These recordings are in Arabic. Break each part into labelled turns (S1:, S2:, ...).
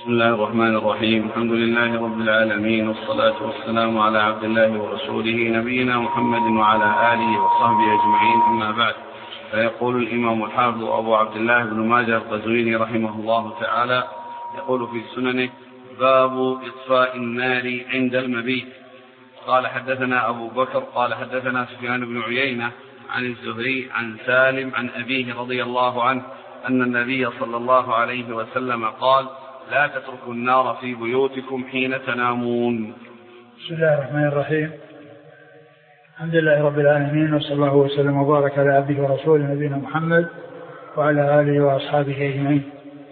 S1: بسم الله الرحمن الرحيم. الحمد لله رب العالمين، والصلاة والسلام على عبد الله ورسوله نبينا محمد وعلى آله وصحبه أجمعين، أما بعد. فيقول الإمام الحافظ أبو عبد الله بن ماجه القزويني رحمه الله تعالى، يقول في سننه: باب إطفاء النار عند المبيت. قال حدثنا أبو بكر قال حدثنا سفيان بن عيينة عن الزهري عن سالم عن أبيه رضي الله عنه أن النبي صلى الله عليه وسلم قال: لا تتركوا النار في بيوتكم حين تنامون.
S2: بسم الله الرحمن الرحيم. الحمد لله رب العالمين، وصلى الله وسلم وبارك على عبده ورسوله نبينا محمد وعلى آله وأصحابه أجمعين.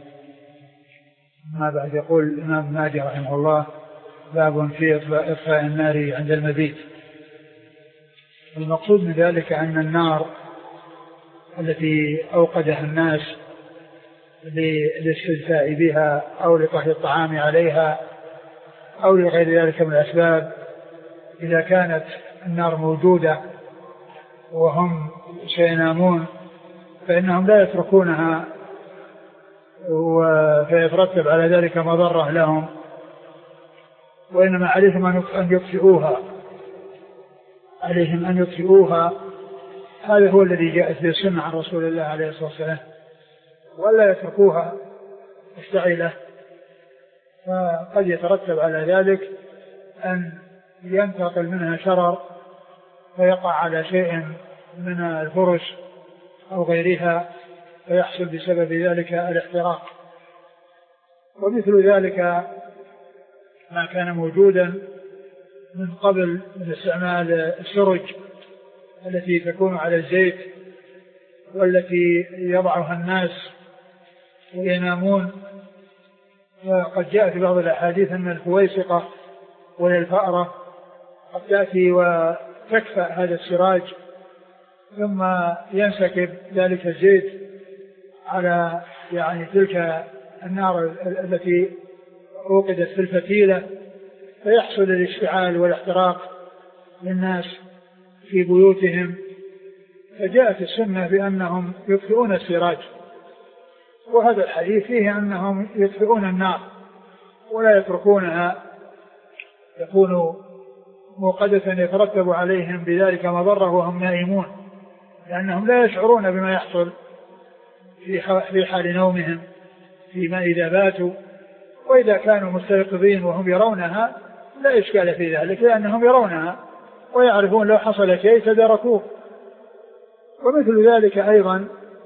S2: ما بعد. يقول الإمام ماجه رحمه الله: باب في إطفاء النار عند المبيت. المقصود من ذلك أن النار التي أوقدها الناس للاستدفاء بها أو لطهي الطعام عليها أو لغير ذلك من الأسباب، إذا كانت النار موجودة وهم سينامون فإنهم لا يتركونها، فيترتب على ذلك مضرة لهم، وإنما عليهم أن يطفئوها. هذا هو الذي جاءت في السنة عن رسول الله عليه الصلاة والسلام، ولا يتركوها مشتعلة، فقد يترتب على ذلك أن ينتقل منها شرر فيقع على شيء من الفرش أو غيرها فيحصل بسبب ذلك الاحتراق. ومثل ذلك ما كان موجودا من قبل من استعمال السرج التي تكون على الزيت والتي يضعها الناس وينامون. وقد جاء في بعض الأحاديث أن الفويسقة وهي الفأرة قد تأتي وتكفأ هذا السراج ثم ينسكب ذلك الزيت على تلك النار التي أوقدت في الفتيلة، فيحصل الاشتعال والاحتراق للناس في بيوتهم. فجاءت السنة بأنهم يطفئون السراج، وهذا الحديث فيه أنهم يطفئون النار ولا يتركونها يكون موقدة يترتب عليهم بذلك مضرة وهم نائمون، لأنهم لا يشعرون بما يحصل في حال نومهم فيما إذا باتوا. وإذا كانوا مستيقظين وهم يرونها لا إشكال في ذلك، لأنهم يرونها ويعرفون لو حصل شيء تداركوه. ومثل ذلك أيضا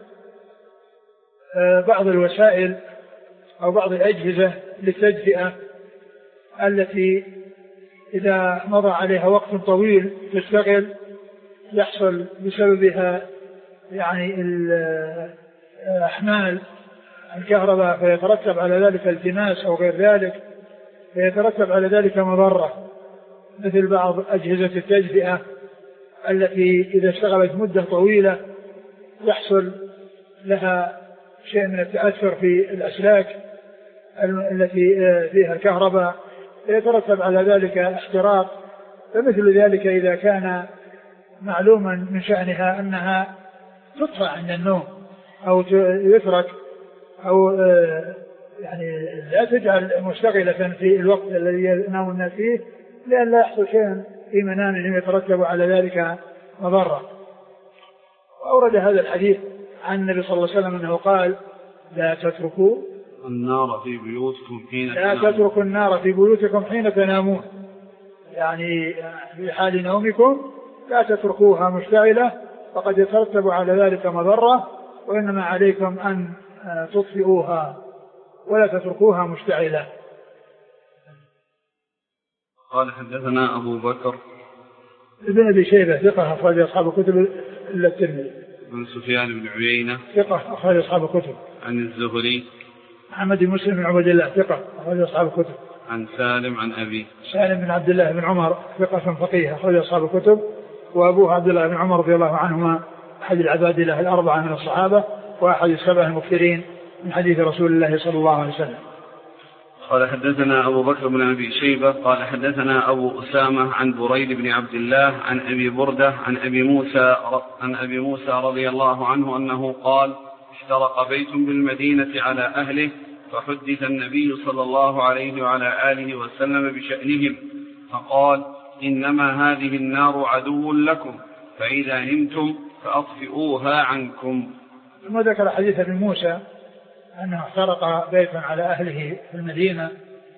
S2: بعض الوسائل أو بعض الأجهزة للتدفئة التي إذا مضى عليها وقت طويل تشتغل يحصل بسببها أحمال الكهرباء، فيترتب على ذلك التماس أو غير ذلك، فيترتب على ذلك مضرة، مثل بعض أجهزة التدفئة التي إذا اشتغلت مدة طويلة يحصل لها شيء من التأثر في الأسلاك التي فيها الكهرباء، يترتب على ذلك احتراق. فمثل ذلك إذا كان معلوما من شأنها أنها تطفى عند النوم أو يترك أو لا تجعل مشتغلة في الوقت الذي ينام الناس فيه، لأن لا يحصل شيء في منامهم يترتب على ذلك مضرة. وأورد هذا الحديث عن النبي صلى الله عليه وسلم أنه قال: لا تتركوا
S1: النار في بيوتكم
S2: حين تنامون، في حال نومكم لا تتركوها مشتعلة فقد يترتب على ذلك مضرة، وإنما عليكم أن تطفئوها ولا تتركوها مشتعلة.
S1: قال حدثنا أبو بكر
S2: ابن أبي شيبة ثقة أخرج أصحاب الكتب إلا الترمذي.
S1: عن سفيان بن عيينة
S2: ثقة أخرج أصحاب الكتب.
S1: عن الزهري
S2: محمد بن مسلم بن عبد الله ثقة أخرج أصحاب الكتب.
S1: عن سالم عن أبي
S2: سالم بن عبد الله بن عمر ثقة فقيه أخرج أصحاب الكتب، وأبوه عبد الله بن عمر رضي الله عنهما أحد العباد الله الأربعة من الصحابة وأحد السبع المكثرين من حديث رسول الله صلى الله عليه وسلم.
S1: قال حدثنا أبو بكر بن أبي شيبة قال حدثنا أبو أسامة عن بريد بن عبد الله عن أبي بردة عن أبي موسى رضي الله عنه أنه قال: احترق بيت بالمدينة على أهله فحدث النبي صلى الله عليه وعلى آله وسلم بشأنهم فقال إنما هذه النار عدو لكم فإذا نمتم فأطفئوها عنكم.
S2: ثم ذكر حديث ابن موسى أنه احترق بيتا على أهله في المدينة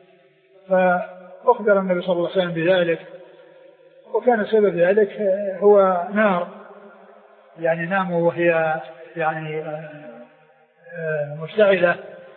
S2: فأخبر النبي صلى الله عليه وسلم بذلك، وكان سبب ذلك هو نار يعني ناموا وهي يعني مشتعلة،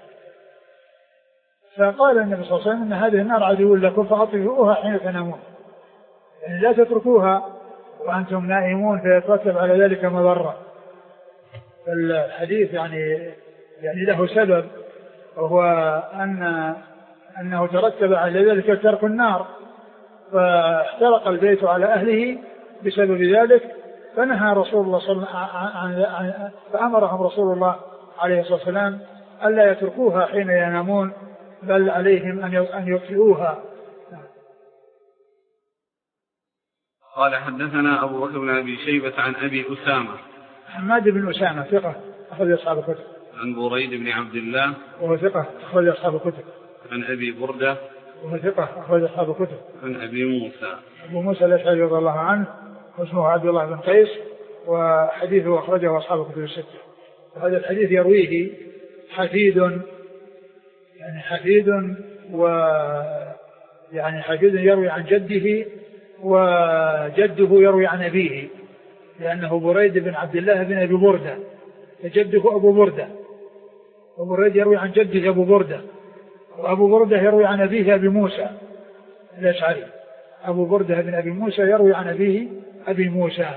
S2: فقال النبي صلى الله عليه وسلم إن هذه النار عدو لكم فأطفئوها حين تنامون، يعني لا تتركوها وأنتم نائمون فيترتب على ذلك مضرة. الحديث يعني له سبب، وهو أنه ترتب على ذلك ترك النار، فاحترق البيت على أهله بسبب ذلك، فنهى رسول الله صلى الله عليه وسلم فأمرهم رسول الله عليه الصلاة والسلام ألا يتركوها حين ينامون، بل عليهم أن يطفئوها.
S1: قال حدثنا أبو بكر بن أبي شيبة عن أبي أسامة
S2: حماد بن أسامة ثقة أخرج أصحاب الكتب.
S1: عن بريد بن عبد الله
S2: وهو ثقة أخرج أصحاب الكتب.
S1: عن أبي بردة
S2: وهو ثقة أخرج أصحاب الكتب.
S1: عن أبي موسى.
S2: أبو موسى الأشعري رضي الله عنه واسمه عبد الله بن قيس، وحديثه أخرجه أصحاب الكتب الستة. وهذا الحديث يرويه حفيد، يعني حفيد يروي عن جده، وجده يروي عن أبيه، لأنه بريد بن عبد الله بن أبي بردة، فجده أبو بردة، وبريد يروي عن جده أبو بردة، وأبو بردة يروي عن أبيه أبي موسى الأشعري. أبو بردة بن أبي موسى يروي عن أبيه أبي موسى.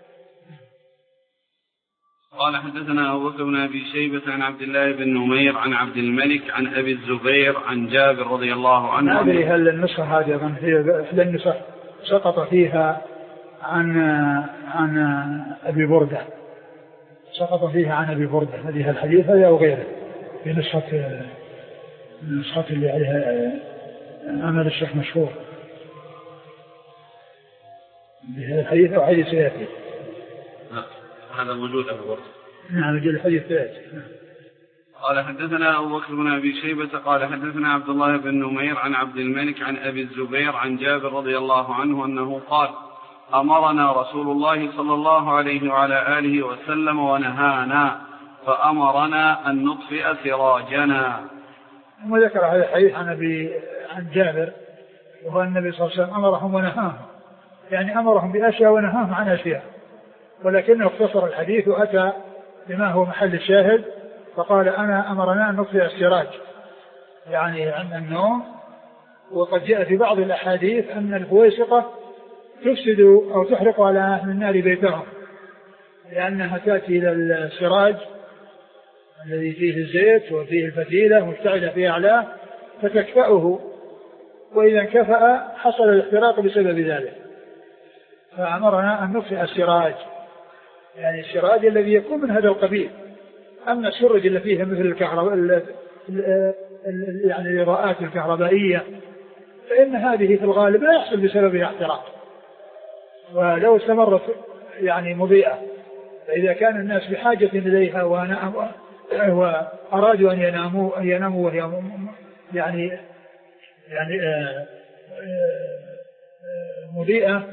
S1: قال حدثنا أبو بكر بن أبي شيبة عن عبد الله بن نمير عن عبد الملك عن أبي الزبير عن جابر رضي الله عنه.
S2: ما أدري هل النسخة هذه أظن هي إحدى النسخ سقط فيها عن أبي بردة، سقط فيها عن أبي بردة هذه الحديث هذا أو غيره، في النسخة اللي عليها عمل الشيخ مشهور بهذا الحديث أو حديث سيأتي.
S1: هذا موجود أبو بردة.
S2: نعم موجود الحديث سيأتي.
S1: قال حدثنا أبو بكر بن أبي شيبة قال حدثنا عبد الله بن نمير عن عبد الملك عن أبي الزبير عن جابر رضي الله عنه أنه قال أمرنا رسول الله صلى الله عليه وعلى آله وسلم ونهانا فأمرنا أن نطفئ سراجنا.
S2: وذكر هذا الحديث عن جابر، وهو النبي صلى الله عليه وسلم أمرهم ونهاهم، يعني أمرهم بأشياء ونهاهم عن أشياء، ولكنه اختصر الحديث وأتى بما هو محل الشاهد، فقال أمرنا أن نطفئ السراج يعني عن النوم. وقد جاء في بعض الأحاديث أن الفويسقة تفسد أو تحرق على أهل النار بيتهم، لأنها تأتي إلى السراج الذي فيه الزيت وفيه الفتيلة مشتعلة في أعلاه فتكفأه، وإذا انكفأ حصل الاحتراق بسبب ذلك، فأمرنا أن نطفئ السراج، يعني السراج الذي يكون من هذا القبيل. أما السرج اللي فيها مثل الكهرباء يعني الإضاءات الكهربائية فإن هذه في الغالب لا يحصل بسببها احتراق، ولو استمرت يعني مضيئة، فإذا كان الناس بحاجة إليها وأرادوا أن يناموا وهي يعني مضيئة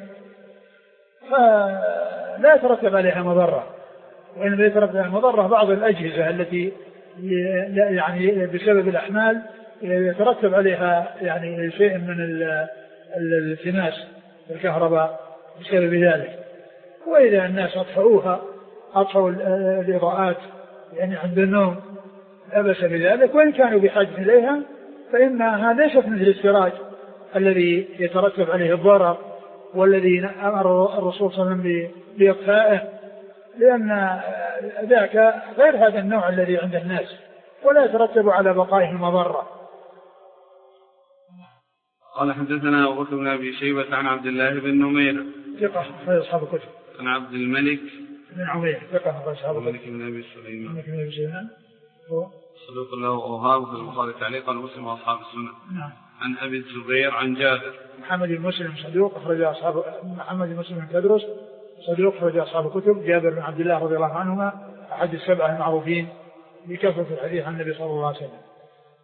S2: فلا يترتب عليها مضرة، وإنما يترتب عليها مضرة بعض الأجهزة التي يعني بسبب الأحمال يترتب عليها يعني شيء من الالتماس الكهرباء بسبب ذلك. وإذا الناس أطفأوا الإضاءات يعني عند النوم لا بأس بذلك، وإن كانوا بحاجة إليها فإنها ليست مثل السراج الذي يترتب عليه الضرر والذي أمر الرسول صلى الله عليه وسلم بإطفائه، لأن ذاك غير هذا النوع الذي عند الناس ولا يترتب على بقائه المضرة.
S1: قال حدثنا أبو بكر بن أبي شيبة عن عبد الله بن نمير
S2: ثقة أخرج أصحاب الكتب.
S1: عن عبد الملك
S2: بن عمير ثقة أخرج أصحاب الكتب.
S1: الملك بن أبي سليمان صدوق له أوهام في البخاري تعليقا ومسلم وأصحاب السنة.
S2: نعم.
S1: عن أبي الزبير عن جابر.
S2: محمد بن مسلم صدوق أخرج أصحاب محمد بن مسلم تدرس صدوق أخرج أصحاب الكتب. جابر بن عبد الله رضي الله عنهما أحد السبعة المعروفين بكثرة الحديث عن النبي صلى الله عليه وسلم.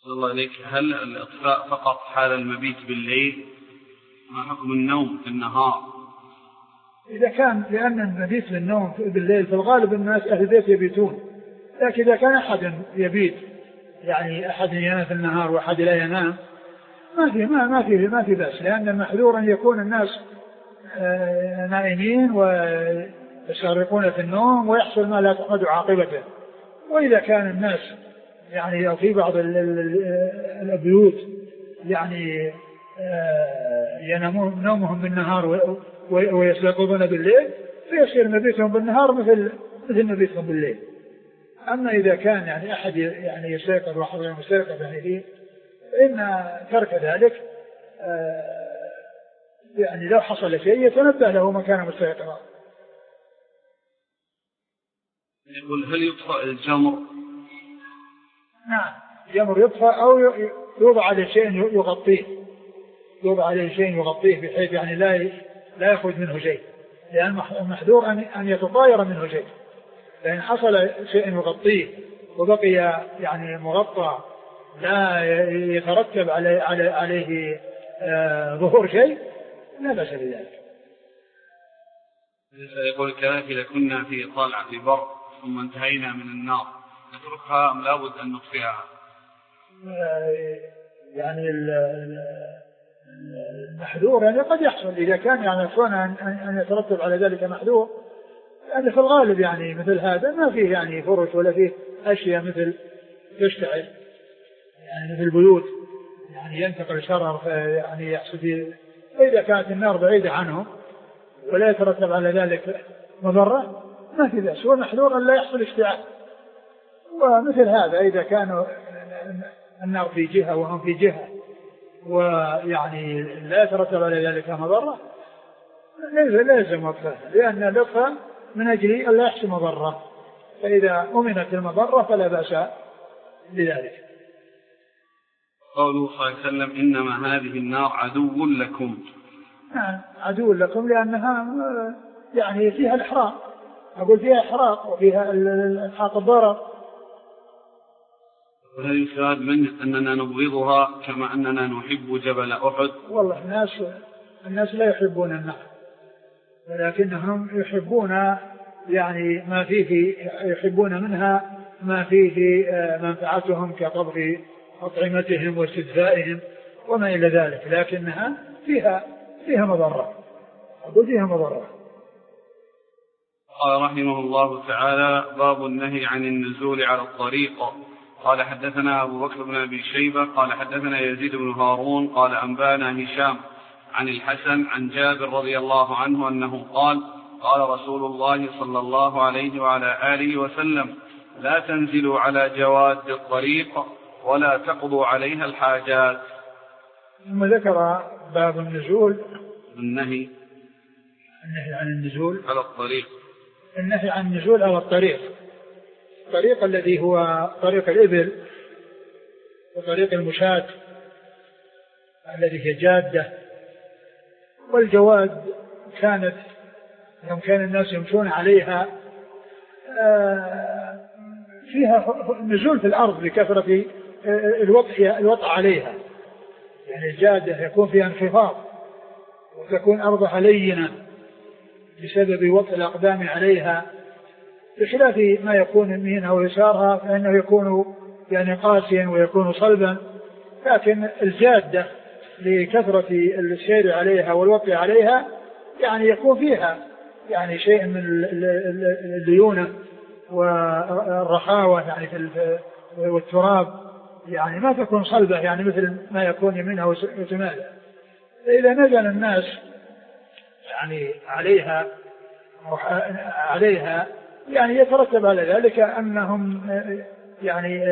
S1: الله عليك، هل الإطفاء فقط حال المبيت بالليل؟ ما حكم النوم في النهار؟
S2: إذا كان لأن المبيت للنوم بالليل في الغالب الناس أهل البيت يبيتون، لكن إذا كان أحد يبيت يعني أحد ينام في النهار وأحد لا ينام ما في بأس، لأن المحذور أن يكون الناس نائمين ويشرقون في النوم ويحصل ما لا تحمد عاقبته. وإذا كان الناس يعني أو في بعض البيوت يعني ينامون نومهم بالنهار ويستيقظون بالليل، فيصير مبيتهم بالنهار مثل مبيتهم بالليل. أما إذا كان يعني أحد يعني يستيقظ واحد يستيقظ يعني فيه، إن ترك ذلك يعني لو حصل شيء يتنبه له مكان مستيقظا.
S1: يقول هل يطفأ الجمر؟
S2: نعم، الجمر يطفأ أو يوضع عليه شيء يغطيه بحيث يعني لا يخرج منه شيء، لأن المحذور أن يتطاير منه شيء. لأن حصل شيء يغطيه وبقي يعني مغطى لا يترتب عليه ظهور شيء لا بأس بذلك.
S1: يقول كذلك إذا كنا في طالعة في بر ثم انتهينا من النار نتركها أم لابد أن نطفئها؟
S2: يعني المحذور يعني قد يحصل إذا كان يعني كون أن يترتب على ذلك محذور، يعني في الغالب يعني مثل هذا ما فيه يعني فرش ولا فيه أشياء مثل تشتعل يعني مثل البيوت يعني ينتقل شرر يعني يحصل فيه. فإذا كانت النار بعيدة عنهم ولا يترتب على ذلك مضرة ما في بأس، والمحذور أن لا يحصل اشتعال. ومثل هذا إذا كانوا النار في جهة وهم في جهة ويعني لا يترتب على ذلك مضرة لازم وقفها، لأن الوقفة من أجل أن لا يحصل مضرة، فإذا أمنت المضرة فلا بأس بذلك.
S1: قوله صلى الله عليه وسلم إنما هذه النار عدو لكم.
S2: نعم عدو لكم، لأنها يعني فيها الإحراق، أقول فيها إحراق وفيها الحاق الضرر.
S1: وهل يفاد منه أننا نبغضها كما أننا نحب جبل أحد؟
S2: والله الناس لا يحبون النار، ولكنهم يحبون يعني ما فيه، يحبون منها ما فيه منفعتهم كطبخ أطعمتهم واستدفائهم وما إلى ذلك، لكنها فيها مضرة، أقول فيها مضرة.
S1: قال رحمه الله تعالى باب النهي عن النزول على الطريق. قال حدثنا أبو بكر بن أبي شيبة قال حدثنا يزيد بن هارون قال أنبانا هشام عن الحسن عن جابر رضي الله عنه أنه قال قال رسول الله صلى الله عليه وعلى آله وسلم لا تنزلوا على جواد الطريق ولا تقضوا عليها الحاجات.
S2: ثم ذكر باب النزول
S1: النهي
S2: عن النزول
S1: على الطريق،
S2: النهي عن النزول على الطريق الذي هو طريق الإبل وطريق المشاة الذي هي جادة. والجواد كانت يوم كان الناس يمشون عليها فيها نزول في الأرض بكثرة الوطء عليها، يعني الجادة يكون فيها انخفاض وتكون أرضها لينة بسبب وطء الأقدام عليها، بخلاف ما يكون يمينها ويسارها فإنه يكون يعني قاسيا ويكون صلبا. لكن الجادة لكثرة السير عليها والوطء عليها يعني يكون فيها يعني شيء من الليونة والرخاوة يعني والتراب، يعني ما تكون صلبة يعني مثل ما يكون يمينها وشمالها. فإذا نزل الناس يعني عليها يعني يترتب على ذلك أنهم يعني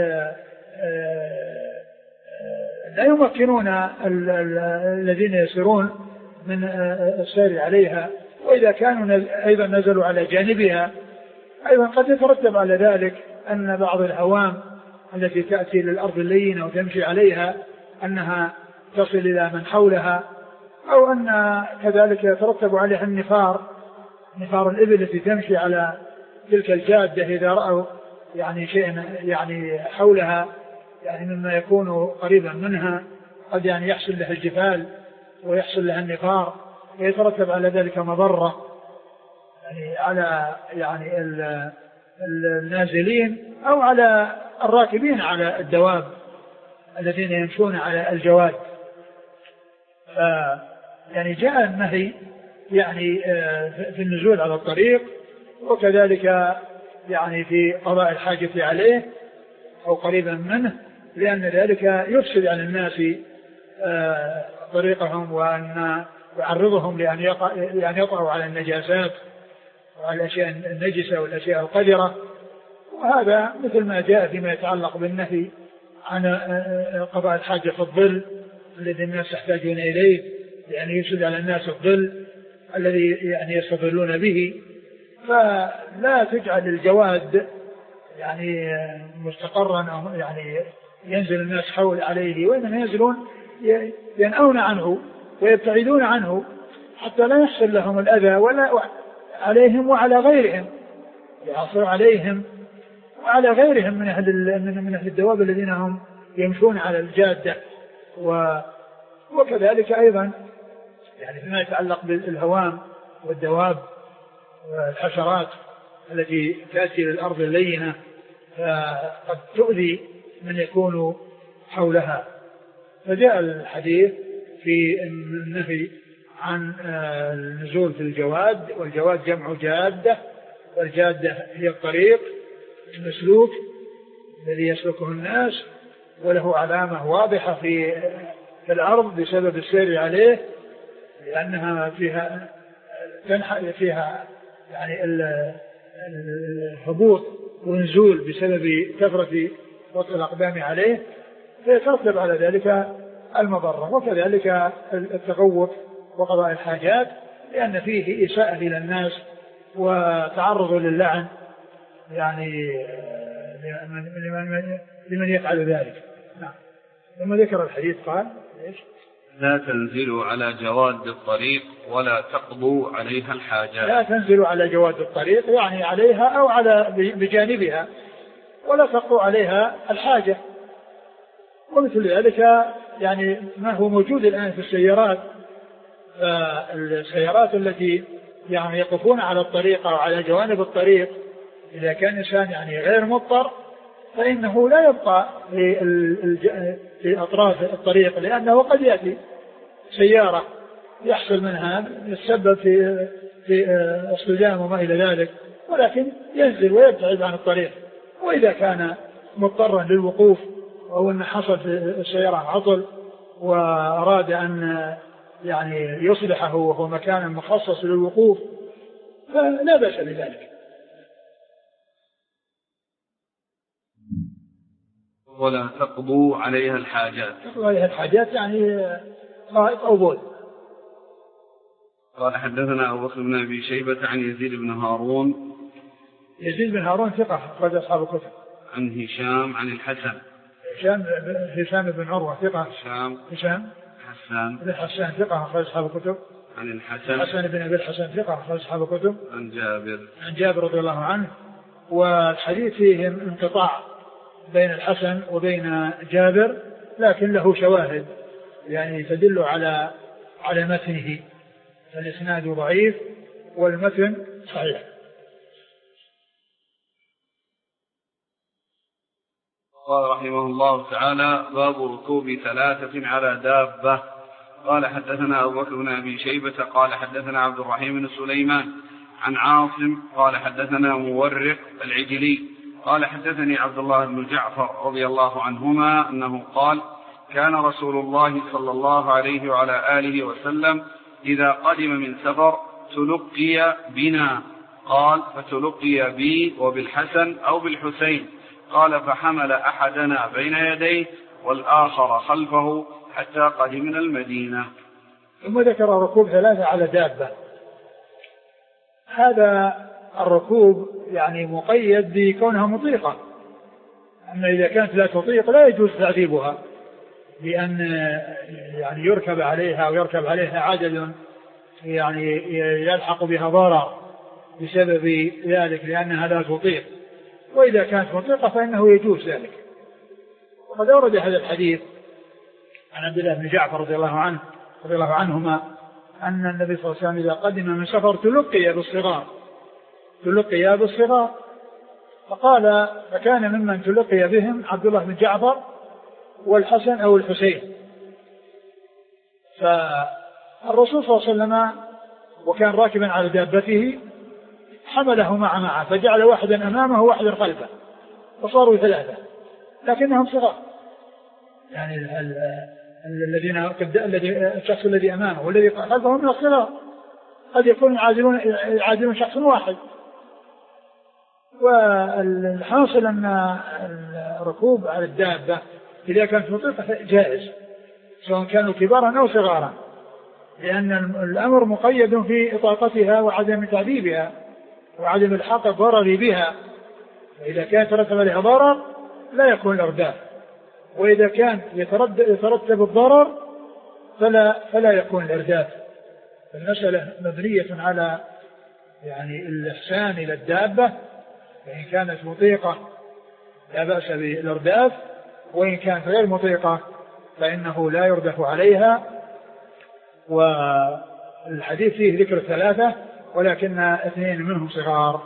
S2: لا يمكنون الذين يسيرون من السير عليها. وإذا كانوا أيضا نزلوا على جانبها أيضا قد يترتب على ذلك أن بعض الهوام التي تأتي للأرض اللينة وتمشي عليها أنها تصل إلى من حولها، أو أن كذلك يترتب عليها نفار الإبل التي تمشي على تلك الجادة إذا رأوا يعني شيء يعني حولها يعني مما يكون قريبا منها قد يعني يحصل له الجفال ويحصل له النفار ويترتب على ذلك مضرة يعني على يعني النازلين أو على الراكبين على الدواب الذين يمشون على الجواد. يعني جاء النهي يعني في النزول على الطريق، وكذلك يعني في قضاء الحاجة عليه أو قريبا منه، لأن ذلك يفسد على الناس طريقهم وأن يعرضهم لأن يطعوا على النجاسات وعلى الأشياء النجسة والأشياء القذرة. وهذا مثل ما جاء فيما يتعلق بالنهي عن قضاء الحاجة في الظل الذي الناس يحتاجون إليه، يعني يفسد على الناس الظل الذي يعني يستظلون به. فلا تجعل الجواد يعني مستقرا أو يعني ينزل الناس حول عليه، وإنما ينزلون ينأون عنه ويبتعدون عنه حتى لا يحصل لهم الأذى ولا عليهم وعلى غيرهم، يحصل عليهم وعلى غيرهم من أهل الدواب الذين هم يمشون على الجادة. وكذلك أيضا يعني فيما يتعلق بالهوام والدواب والحشرات التي تأتي للأرض اللينة فقد تؤذي من يكون حولها. فجاء الحديث في النهي عن النزول في الجواد، والجواد جمع جادة، والجادة هي الطريق المسلوك الذي يسلكه الناس وله علامة واضحة في الأرض بسبب السير عليه، لأنها فيها يعني الهبوط ونزول بسبب كثرة وطئ الأقدام عليه، فيترتب على ذلك المضرة. وكذلك التغوط وقضاء الحاجات، لأن فيه إساءة إلى الناس وتعرض للعن يعني لمن يفعل ذلك. نعم. ثم ذكر الحديث قال
S1: لا تنزلوا على جواد الطريق ولا تقضوا عليها الحاجات.
S2: لا تنزلوا على جواد الطريق يعني عليها أو على بجانبها، ولا تقضوا عليها الحاجة. ومثل ذلك يعني ما هو موجود الآن في السيارات، السيارات التي يعني يقفون على الطريق أو على جوانب الطريق، إذا كان إنسان يعني غير مضطر فإنه لا يبقى في أطراف الطريق، لأنه قد يأتي سيارة يحصل منها يتسبب في اصطدام وما إلى ذلك، ولكن ينزل ويبتعد عن الطريق. وإذا كان مضطرا للوقوف أو أن حصل في السيارة عطل وأراد أن يعني يصلحه وهو مكان مخصص للوقوف فلا بأس بذلك.
S1: ولا تقضوا عليها الحاجات.
S2: تقضوا عليها الحاجات يعني غائط أو بول.
S1: قال حدثنا أبو بكر بن أبي شيبة عن يزيد بن هارون.
S2: يزيد بن هارون ثقة أخرج أصحاب الكتب.
S1: عن هشام عن الحسن.
S2: هشام بن عروة ثقة. هشام
S1: حسان
S2: بن حسان ثقة أخرج أصحاب الكتب.
S1: عن الحسن.
S2: حسن بن أبي الحسن ثقة أخرج أصحاب الكتب.
S1: عن جابر
S2: رضي الله عنه. والحديث فيه انقطاع بين الحسن وبين جابر، لكن له شواهد يعني تدل على متنه، فالإسناد ضعيف والمتن صحيح.
S1: قال رحمه الله تعالى: باب ركوب 3 على دابة. قال حدثنا أبو بكر بن أبي شيبة قال حدثنا عبد الرحيم بن سليمان عن عاصم قال حدثنا مورق العجلي قال حدثني عبد الله بن جعفر رضي الله عنهما أنه قال: كان رسول الله صلى الله عليه وعلى آله وسلم إذا قدم من سفر تلقي بنا، قال: فتلقي بي وبالحسن أو بالحسين، قال: فحمل أحدنا بين يديه والآخر خلفه حتى قدمنا المدينة.
S2: ثم ذكر ركوب 3 على دابة. هذا الركوب يعني مقيد بكونها مطيقة، أما إذا كانت لا تطيق لا يجوز تعذيبها بأن يعني يركب عليها ويركب عليها عدد يعني يلحق بها ضرر بسبب ذلك لأنها لا تطيق. وإذا كانت مطيقة فإنه يجوز ذلك. وقد أورد هذا الحديث عن عبد الله بن جعفر رضي الله عنهما أن النبي صلى الله عليه وسلم إذا قدم من سفر تلقي بالصغار فقال فكان ممن تلقي بهم عبد الله بن جعفر والحسن أو الحسين. فالرسول صلى الله عليه وسلم وكان راكبا على دابته حمله معه فجعل واحدا أمامه وواحدا خلفه فصاروا 3 لكنهم صغار، يعني الشخص الذي أمامه والذي خلفه من الصغار قد يكون يعادلون شخص واحد. والحاصل أن الركوب على الدابة إذا كانت مطلقة جائز سواء كانوا كبارا أو صغارا، لأن الأمر مقيد في إطاقتها وعدم تعذيبها وعدم الحق الضرر بها، وإذا كان يترتب عليها ضرر لا يكون الإرداف، وإذا كان يترتب الضرر فلا يكون الإرداف. المسألة مبنية على يعني الإحسان إلى الدابة، فإن كانت مطيقة لا بأس بالإرداف، وإن كانت غير مطيقة فإنه لا يردف عليها. والحديث فيه ذكر 3 ولكن 2 منهم صغار.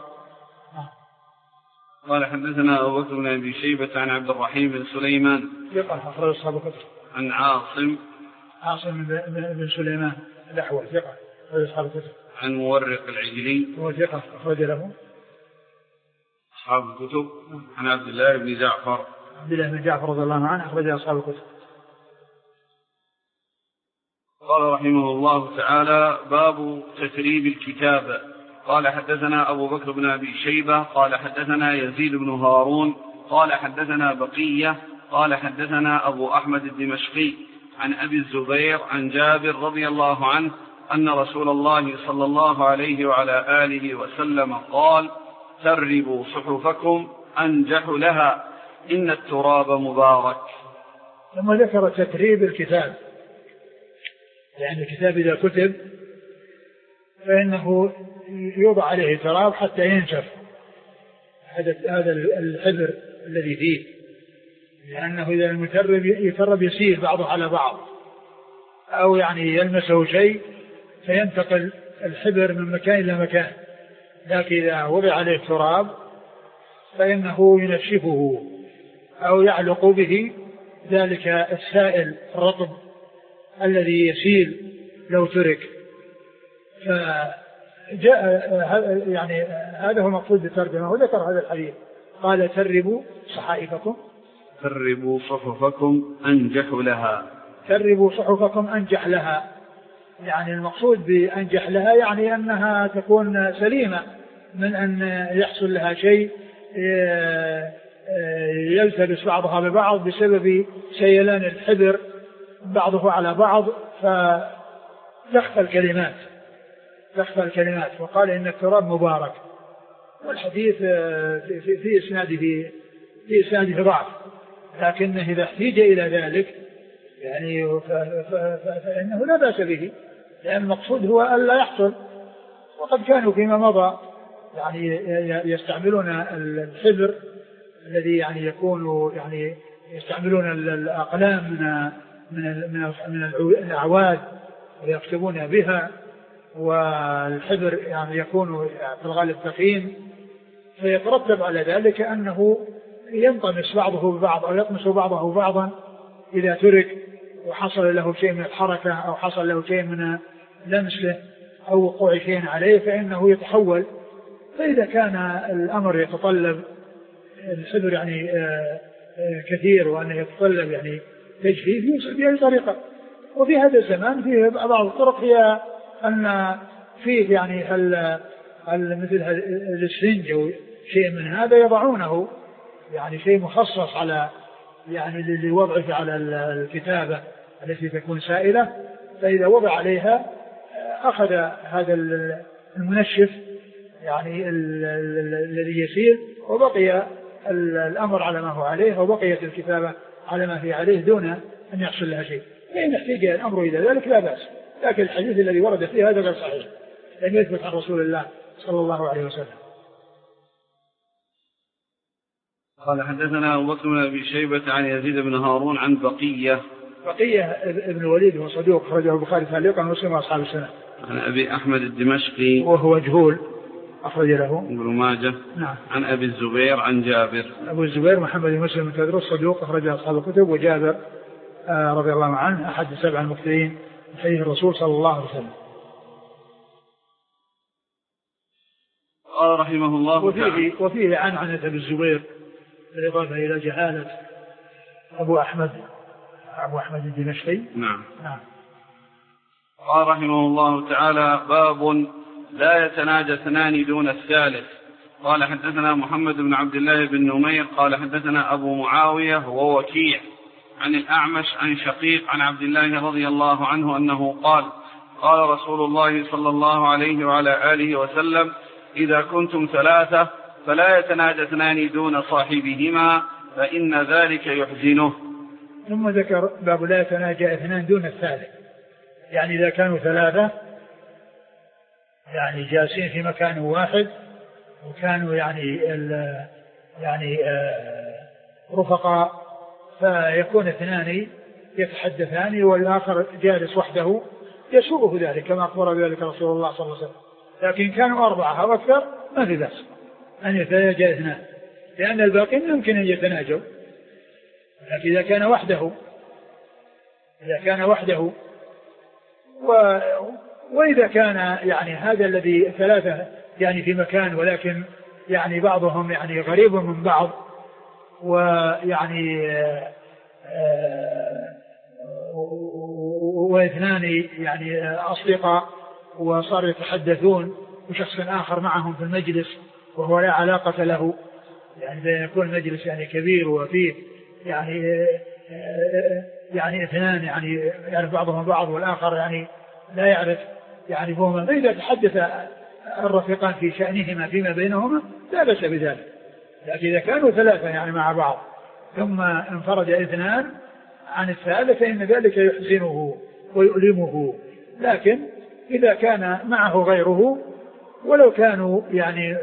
S1: قال حدثنا أبو بكر بن أبي شيبة عن عبد الرحيم بن سليمان
S2: ثقة أخرج أصحاب الكتب.
S1: عن عاصم
S2: بن سليمان الأحول ثقة أخرج أصحاب الكتب.
S1: عن مورق العجلي
S2: هو ثقة أخرج له
S1: أصحاب الكتب. عن عبد الله بن جعفر
S2: رضي الله عنه أخرج أصحاب الكتب.
S1: قال رحمه الله تعالى باب تثريب الكتاب. قال حدثنا أبو بكر بن أبي شيبة قال حدثنا يزيد بن هارون قال حدثنا بقية قال حدثنا أبو أحمد الدمشقي عن أبي الزبير عن جابر رضي الله عنه أن رسول الله صلى الله عليه وعلى آله وسلم قال تربوا صحفكم أنجح لها إن التراب مبارك.
S2: ثم ذكر تتريب الكتاب، يعني الكتاب إذا كتب فإنه يوضع عليه تراب حتى ينشف هذا الحبر الذي فيه، لأنه إذا المترب يترب يسير بعضه على بعض أو يعني يلمسه شيء فينتقل الحبر من مكان إلى مكان، لكن إذا وضع عليه تراب فإنه ينشفه أو يعلق به ذلك السائل الرطب الذي يسيل لو ترك. فجاء يعني هذا هو مقصود بالترجمة، وذكر هذا الحديث قال تربوا صحائفكم تربوا صحفكم أنجح لها، يعني المقصود بأنجح لها يعني أنها تكون سليمة من أن يحصل لها شيء يلتبس بعضها ببعض بسبب سيلان الحبر بعضه على بعض فتخفى الكلمات. وقال إن التراب مبارك. والحديث في إسناده ضعف، لكنه إذا احتيج إلى ذلك يعني فإنه لا بأس به، لأن المقصود هو ألا يحصل. وقد كانوا فيما مضى يعني يستعملون الحبر الذي يعني يكون يعني يستعملون الأقلام من الأعواد ويكتبون بها، والحبر يعني يكون في الغالب ثقيل، فيترتب على ذلك أنه ينطمس بعضه ببعض أو يطمس بعضه بعضا إذا ترك وحصل له شيء من الحركة أو حصل له شيء من لمسه أو وقوع شيء عليه فإنه يتحول. فإذا كان الأمر يتطلب الحبر يعني كثير وأنه يتطلب يعني تجفيف يوصل بأي طريقة. وفي هذا الزمان فيه بعض الطرق هي أن فيه يعني مثل السفنج أو شيء من هذا يضعونه يعني شيء مخصص على يعني لوضعه على الكتابة التي تكون سائلة، فإذا وضع عليها أخذ هذا المنشف يعني الذي يسير وبقي الأمر على ما هو عليه وبقيت الكتابة على ما هي عليه دون أن يحصل لها شيء. فإن احتاج الأمر إلى ذلك لا بأس، لكن الحديث الذي ورد فيه هذا غير صحيح، لم يثبت عن رسول الله صلى الله عليه وسلم.
S1: قال حدثنا أبو بكر بن أبي شيبة عن يزيد بن هارون عن بقية
S2: ابن الوليد هو صدوق أخرجه البخاري تعليقا ومسلم وأصحاب السنة.
S1: عن أبي أحمد الدمشقي
S2: وهو مجهول أخرج له
S1: ابن ماجه.
S2: نعم.
S1: عن أبي الزبير عن جابر.
S2: أبو الزبير محمد بن مسلم التدرس صدوق أخرج أصحاب الكتب. وجابر رضي الله عنه أحد 7 المكثرين من حديث الرسول صلى الله عليه وسلم.
S1: قال رحمه الله
S2: وفيه عن أبي الزبير بالإضافة إلى جهالة أبو أحمد الدمشقي.
S1: نعم. قال رحمه الله تعالى باب لا يتناجى اثنان دون الثالث. قال حدثنا محمد بن عبد الله بن نمير قال حدثنا أبو معاوية ووكيع عن الأعمش عن شقيق عن عبد الله رضي الله عنه أنه قال قال رسول الله صلى الله عليه وعلى آله وسلم إذا كنتم 3 فلا يتناجى اثنان دون صاحبهما فإن ذلك يحزنه.
S2: ثم ذكر باب لا يتناجى 2 دون الثالث، يعني إذا كانوا 3 يعني جالسين في مكان واحد وكانوا يعني رفقاء، فيكون 2 يتحدثان والآخر جالس وحده يسوءه ذلك كما أخبر بذلك رسول الله صلى الله عليه وسلم. لكن كانوا 4 أو أكثر ما في بأس أن يتناجى 2، لأن الباقين يمكن أن يتناجوا. لكن إذا كان وحده وإذا كان يعني هذا الذي 3 يعني في مكان ولكن يعني بعضهم يعني غريب من بعض ويعني و2 يعني أصدقاء وصاروا يتحدثون وشخص آخر معهم في المجلس وهو لا علاقة له، يعني بأن يكون المجلس يعني كبير وفيه يعني 2 يعني يعرف بعضهم بعض والآخر يعني لا يعرف يعرفهما، فإذا تحدث الرفيقان في شأنهما فيما بينهما لا بأس بذلك. لكن إذا كانوا 3 يعني مع بعض ثم انفرد 2 عن الثالث فإن ذلك يحزنه ويؤلمه. لكن إذا كان معه غيره ولو كانوا يعني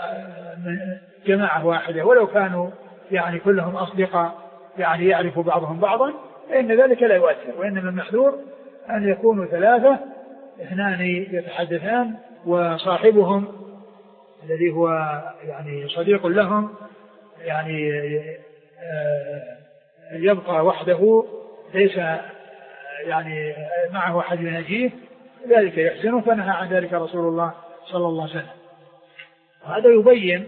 S2: جماعة واحدة ولو كانوا يعني كلهم أصدقاء يعني يعرف بعضهم بعضا فإن ذلك لا يؤثر، وإنما المحذور أن يكونوا 3 2 يتحدثان وصاحبهم الذي هو يعني صديق لهم يعني يبقى وحده ليس يعني معه أحد يناجيه، ذلك يحزنه، فنهى عن ذلك رسول الله صلى الله عليه وسلم. هذا يبين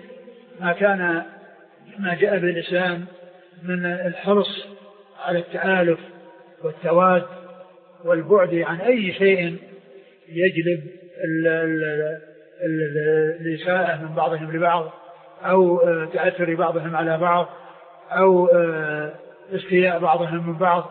S2: ما جاء بالإسلام من الحرص على التآلف والتواد والبعد عن أي شيء يجلب الإساءة من بعضهم لبعض أو تأثر بعضهم على بعض أو استياء بعضهم من بعض.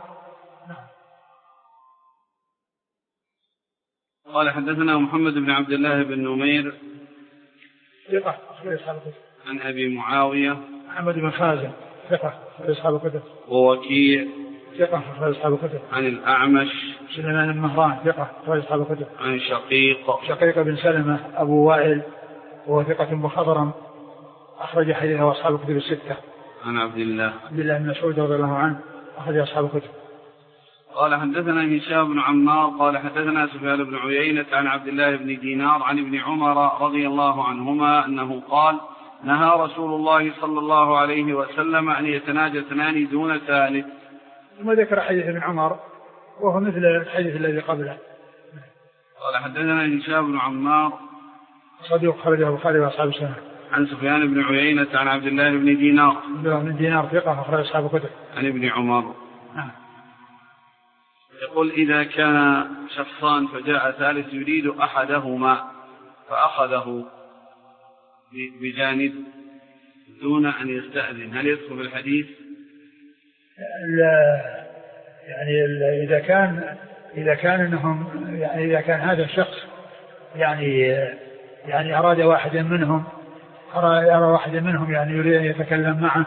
S1: قال حدثنا محمد بن عبد الله بن نمير
S2: ثقة
S1: عن أبي معاوية
S2: محمد بن خازم ثقة أصحاب الكتب.
S1: ووكيع
S2: ثقة أصحاب الكتب.
S1: عن الأعمش
S2: سليمان بن مهران ثقة أصحاب الكتب.
S1: عن شقيق
S2: بن سلمة أبو وائل وهو ثقة مخضرم أخرج حديثه أصحاب الكتب 6.
S1: عن عبد الله
S2: بن مسعود رضي الله عنه أخرج أصحاب الكتب.
S1: قال حدثنا هشام بن عمار قال حدثنا سفيان بن عيينة عن عبد الله بن دينار عن ابن عمر رضي الله عنهما أنه قال نهى رسول الله صلى الله عليه وسلم أن يتناجى 2 دون ثالث.
S2: ثم ذكر حديث ابن عمر وهو مثل الحديث الذي قبله.
S1: قال حدثنا هشام بن عمار
S2: صديق خرجه البخاري وأصحاب السنة.
S1: عن سفيان بن عيينة عن عبد الله بن دينار
S2: ثقة أخرج أصحاب الكتب.
S1: عن ابن عمر يقول إذا كان شخصان فجاء ثالث يريد أحدهما فأخذه بجانب دون أن يستأذن هل يدخل الحديث؟
S2: لا، يعني إذا كان هذا الشخص يعني أراد واحدا منهم يعني يريد أن يتكلم معه،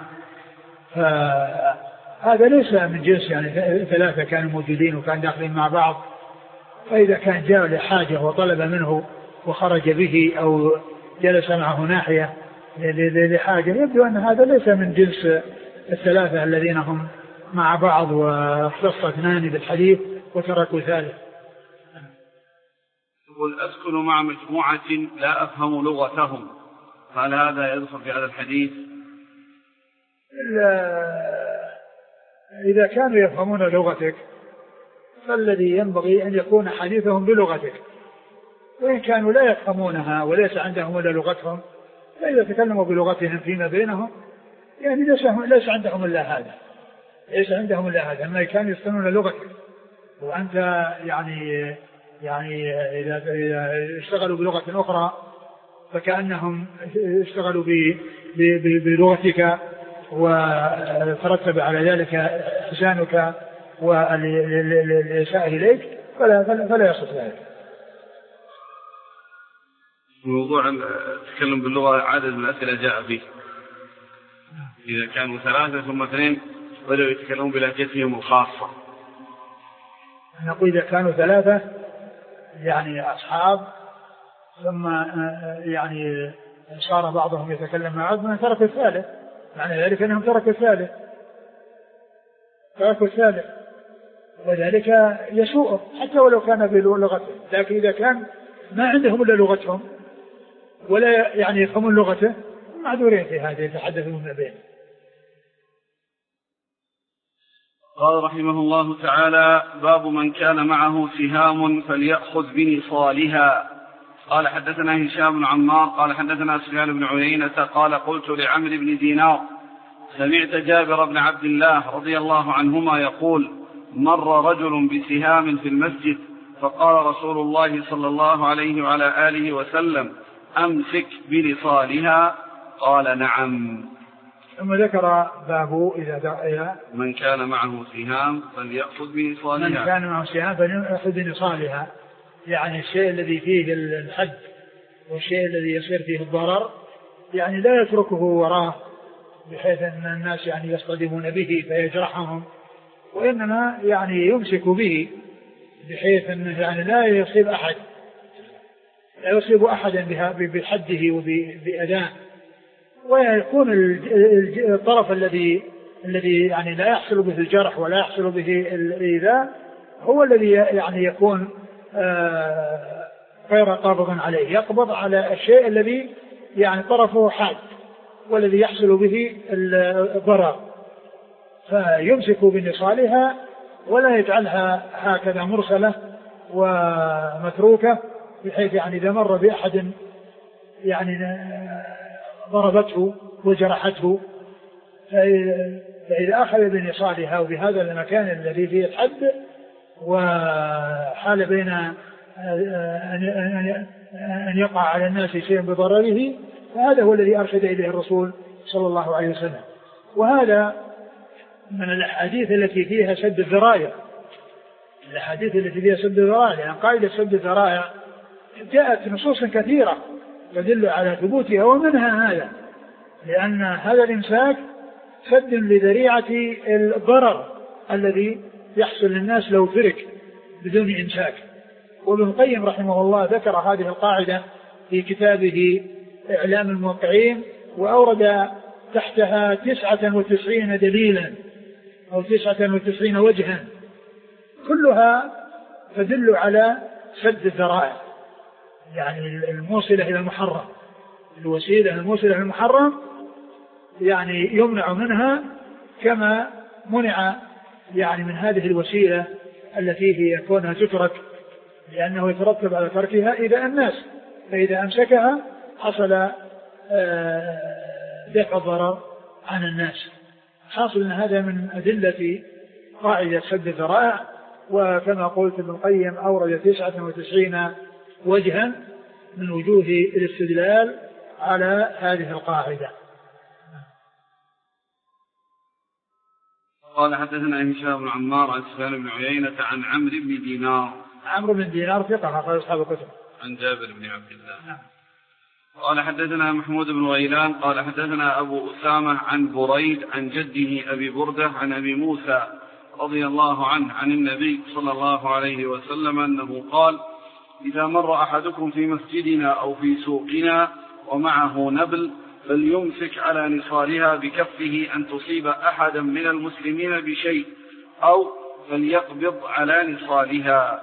S2: فهذا ليس من جنس يعني 3 كانوا موجودين وكانوا داخلين مع بعض، فإذا كان جاء لحاجة وطلب منه وخرج به أو جلس معه ناحية لحاجة. يبدو أن هذا ليس من جنس الثلاثة الذين هم مع بعض واختص اثنان بالحديث وتركوا ثالث.
S1: يقول أسكن مع مجموعة لا أفهم لغتهم، هل هذا يدخل في هذا الحديث؟
S2: إذا كانوا يفهمون لغتك فالذي ينبغي أن يكون حديثهم بلغتك، وإن كانوا لا يفهمونها وليس عندهم إلا لغتهم فإذا تكلموا بلغتهم فيما بينهم يعني ليس عندهم إلا هذا، ليس عندهم إلا هذا. أما كانوا يستمعون لغتك وأنت يعني إذا اشتغلوا بلغة أخرى فكأنهم اشتغلوا بلغتك وترتب على ذلك إحسانك والإساءة إليك فلا يصح ذلك.
S1: موضوع التكلم باللغة عدد من الأسئلة جاء فيه، إذا كانوا ثلاثة ثم اثنين بدأوا يتكلمون بلهجتهم الخاصة.
S2: نقول إذا كانوا ثلاثة يعني أصحاب ثم يعني صار بعضهم يتكلم مع بعض من ترك الثالث، معنى ذلك أنهم تركوا الثالث وذلك يسوء حتى ولو كان بلغته. لكن إذا كان ما عندهم إلا لغتهم ولا يعني يفهمون لغته معذورين في هذا، يتحدثون ما بين.
S1: قال رحمه الله تعالى: باب من كان معه سهام فليأخذ بنصالها. قال حدثنا هشام بن عمار قال حدثنا سفيان بن عيينة قال قلت لعمرو بن دينار: سمعت جابر بن عبد الله رضي الله عنهما يقول: مر رجل بسهام في المسجد فقال رسول الله صلى الله عليه وعلى آله وسلم: أمسك بنصالها. قال: نعم.
S2: ثم ذكر باب إذا
S1: من كان معه سهام فليأخذ بنصالها.
S2: من كان معه سهام فليأخذ بنصالها، يعني الشيء الذي فيه الحد والشيء الذي يصير فيه الضرر يعني لا يتركه وراه بحيث أن الناس يعني يصطدمون به فيجرحهم، وإنما يعني يمسك به بحيث أنه يعني لا يصيب أحدا بحده وبأداء، ويكون الطرف الذي يعني لا يحصل به الجرح ولا يحصل به الإيذاء هو الذي يعني يكون غير قابض عليه، يقبض على الشيء الذي يعني طرفه حاد والذي يحصل به الضرر، فيمسك بنصالها ولا يجعلها هكذا مرسلة ومتروكة بحيث يعني إذا مر بأحد يعني ضربته وجرحته فإذا أخذ بنصالها وبهذا المكان الذي فيه الحد وحال بين أن يقع على الناس شيء بضرره، فهذا هو الذي أرشد إليه الرسول صلى الله عليه وسلم. وهذا من الأحاديث التي فيها سد الذرائع، لأن قاعدة سد الذرائع جاءت نصوص كثيرة تدل على ثبوتها، ومنها هذا، لأن هذا الإمساك سد لذريعة الضرر الذي يحصل للناس لو ترك بدون إمساك. وابن القيم رحمه الله ذكر هذه القاعدة في كتابه إعلام الموقعين، وأورد تحتها 99 دليلا أو 99 وجها كلها تدل على سد الذرائع، يعني الموصلة إلى المحرم، الوسيلة الموصلة إلى المحرم يعني يمنع منها كما منع يعني من هذه الوسيلة التي هي كونها تترك، لأنه يترتب على تركها إذا الناس، فإذا أمسكها حصل دفع الضرر عن الناس. حاصل أن هذا من أدلة قاعدة سد الذرائع، وكما قلت ابن القيم أورد 99 وجها من وجوه الاستدلال على هذه القاعدة.
S1: قال حدثنا هشام بن عمار عن سفيان بن عيينة عن عمرو بن دينار.
S2: عمرو بن دينار ثقة أخرج أصحاب الكتب.
S1: عن جابر بن عبد الله. قال حدثنا محمود بن غيلان قال حدثنا أبو أسامة عن بريد عن جده أبي بردة عن أبي موسى رضي الله عنه عن النبي صلى الله عليه وسلم أنه قال: إذا مر أحدكم في مسجدنا أو في سوقنا ومعه نبل فليمسك على نصالها بكفه أن تصيب أحدا من المسلمين بشيء أو فليقبض على نصالها.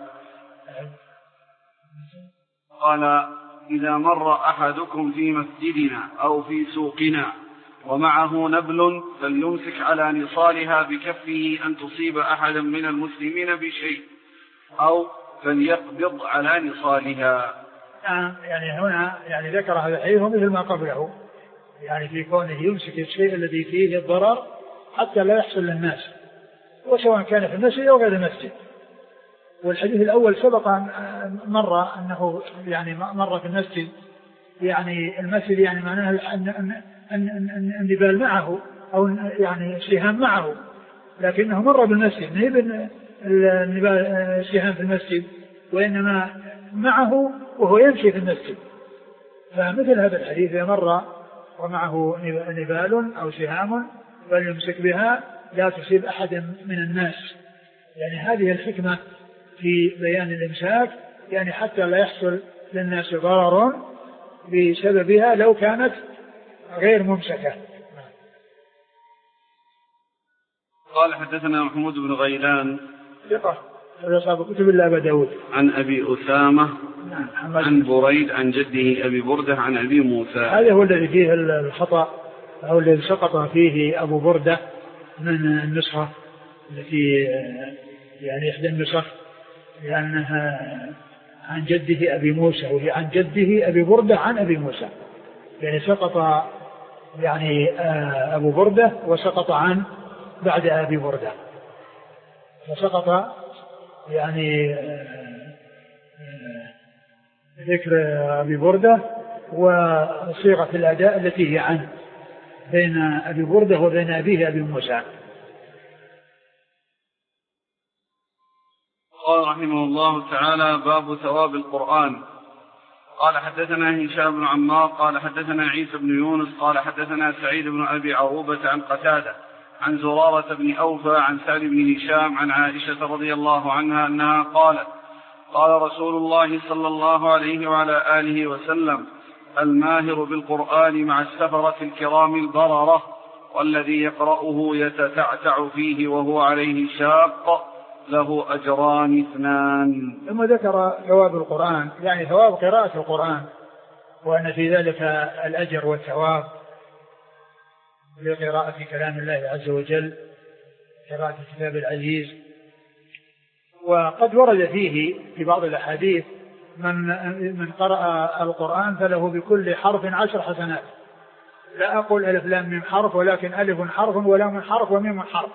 S1: قال إذا مر أحدكم في مسجدنا أو في سوقنا ومعه نبل فليمسك على نصالها بكفه أن تصيب أحدا من المسلمين بشيء أو فليقبض على نصالها.
S2: يعني هنا يعني ذكر هذا الحديث مثل ما قبله، يعني في كونه يمسك الشيء الذي فيه الضرر حتى لا يحصل للناس، وسواء كان في المسجد أو غير المسجد. والحديث الأول سبق مر أنه يعني مر في المسجد، يعني المسجد يعني معناه أن النبال معه أو يعني سهام معه، لكنه مر بالمسجد نهب النبال سهام في المسجد، وإنما معه وهو يمشي في المسجد. فمثل هذا الحديث إذا مر ومعه نبال أو سهام فليمسك بها لا تصيب أحد من الناس. يعني هذه الحكمة في بيان الإمساك، يعني حتى لا يحصل للناس ضرر بسببها لو كانت غير ممسكة.
S1: قال حدثنا محمود بن غيلان
S2: ثقة أصحاب الكتب إلا أبا داود
S1: عن أبي أسامة عن بريد عن جده أبي بردة عن أبي موسى.
S2: هذا هو الذي فيه الخطأ أو الذي سقط فيه أبو بردة من النسخة التي يعني إحدى النسخ، لأنها عن جده أبي موسى وهي عن جده أبي بردة عن أبي موسى، يعني سقط يعني أبو بردة وسقط عن بعد أبي بردة، فسقط يعني ذكر أبي بردة وصيغة الأداء التي هي عنه بين أبي بردة وبين أبيه أبي موسى.
S1: قال رحمه الله تعالى باب ثواب القرآن. قال حدثنا هشام بن عمار قال حدثنا عيسى بن يونس قال حدثنا سعيد بن أبي عروبة عن قتادة عن زرارة بن أوفى عن سعد بن هشام عن عائشة رضي الله عنها أنها قالت قال رسول الله صلى الله عليه وعلى آله وسلم الماهر بالقرآن مع السفرة الكرام البررة والذي يقرأه يتتعتع فيه وهو عليه شاق له أجران 2.
S2: ثم ذكر ثواب القرآن، يعني ثواب قراءة القرآن، وأن في ذلك الأجر والثواب لقراءة كلام الله عز وجل، قراءة الكتاب العزيز. وقد ورد فيه في بعض الأحاديث من قرأ القرآن فله بكل حرف 10 حسنات. لا أقول ألف لام ميم حرف، ولكن ألف حرف ولام حرف وميم حرف،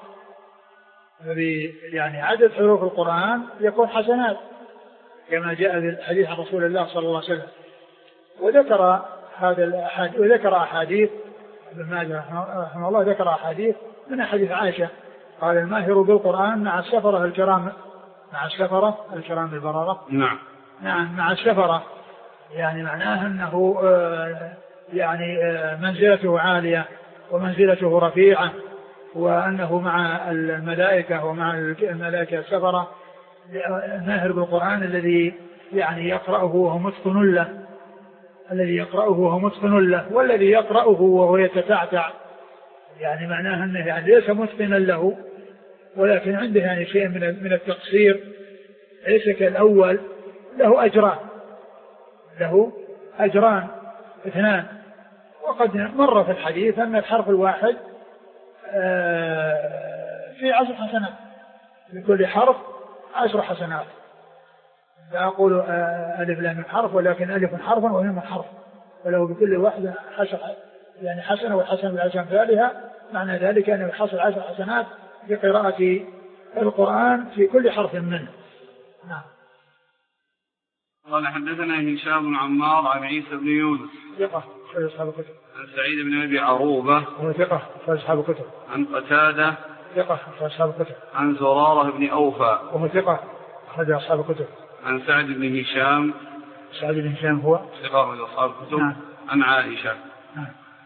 S2: يعني عدد حروف القرآن يكون حسنات كما جاء في الحديث عن رسول الله صلى الله عليه وسلم. وذكر وذكر أحاديث ابن ماجه رحمه الله، ذكر أحاديث من حديث عائشة قال الماهر بالقرآن مع السفرة الكرام، مع السفرة الكرام البررة.
S1: نعم
S2: مع السفرة، يعني معناه أنه يعني منزلته عالية ومنزلته رفيعة، وأنه مع الملائكة ومع الملائكة السفرة. الماهر بالقرآن الذي يعني يقرأه وهو متقن له، الذي يقرأه وهو متقن له، والذي يقرأه وهو يتتعتع، يعني معناه أنه يعني ليس متقنا له ولكن عنده يعني شيء من التقصير، ليس كالأول، له أجران، له أجران 2. وقد مر في الحديث أن الحرف الواحد في 10 حسنات، لكل حرف 10 حسنات. لا أقول ألف لام حرف، ولكن ألف حرف وميم حرف، ولو بكل واحدة 10 يعني حسنة، والحسنة بالعشر أمثالها، معنى ذلك أنه يحصل 10 حسنات بقراءة القرآن في كل حرف منه. نعم.
S1: قال حدثنا هشام بن عمار عن عيسى بن يونس
S2: ثقة أصحاب الكتب،
S1: عن سعيد بن أبي عروبة
S2: ثقة أصحاب الكتب،
S1: عن قتادة
S2: ثقة أصحاب الكتب،
S1: عن زرارة بن أوفى
S2: وهو ثقة أحد أصحاب الكتب،
S1: عن سعد بن هشام،
S2: سعد بن هشام هو
S1: ثقة من أصحاب الكتب.
S2: نعم.
S1: عن عائشة.
S2: نعم.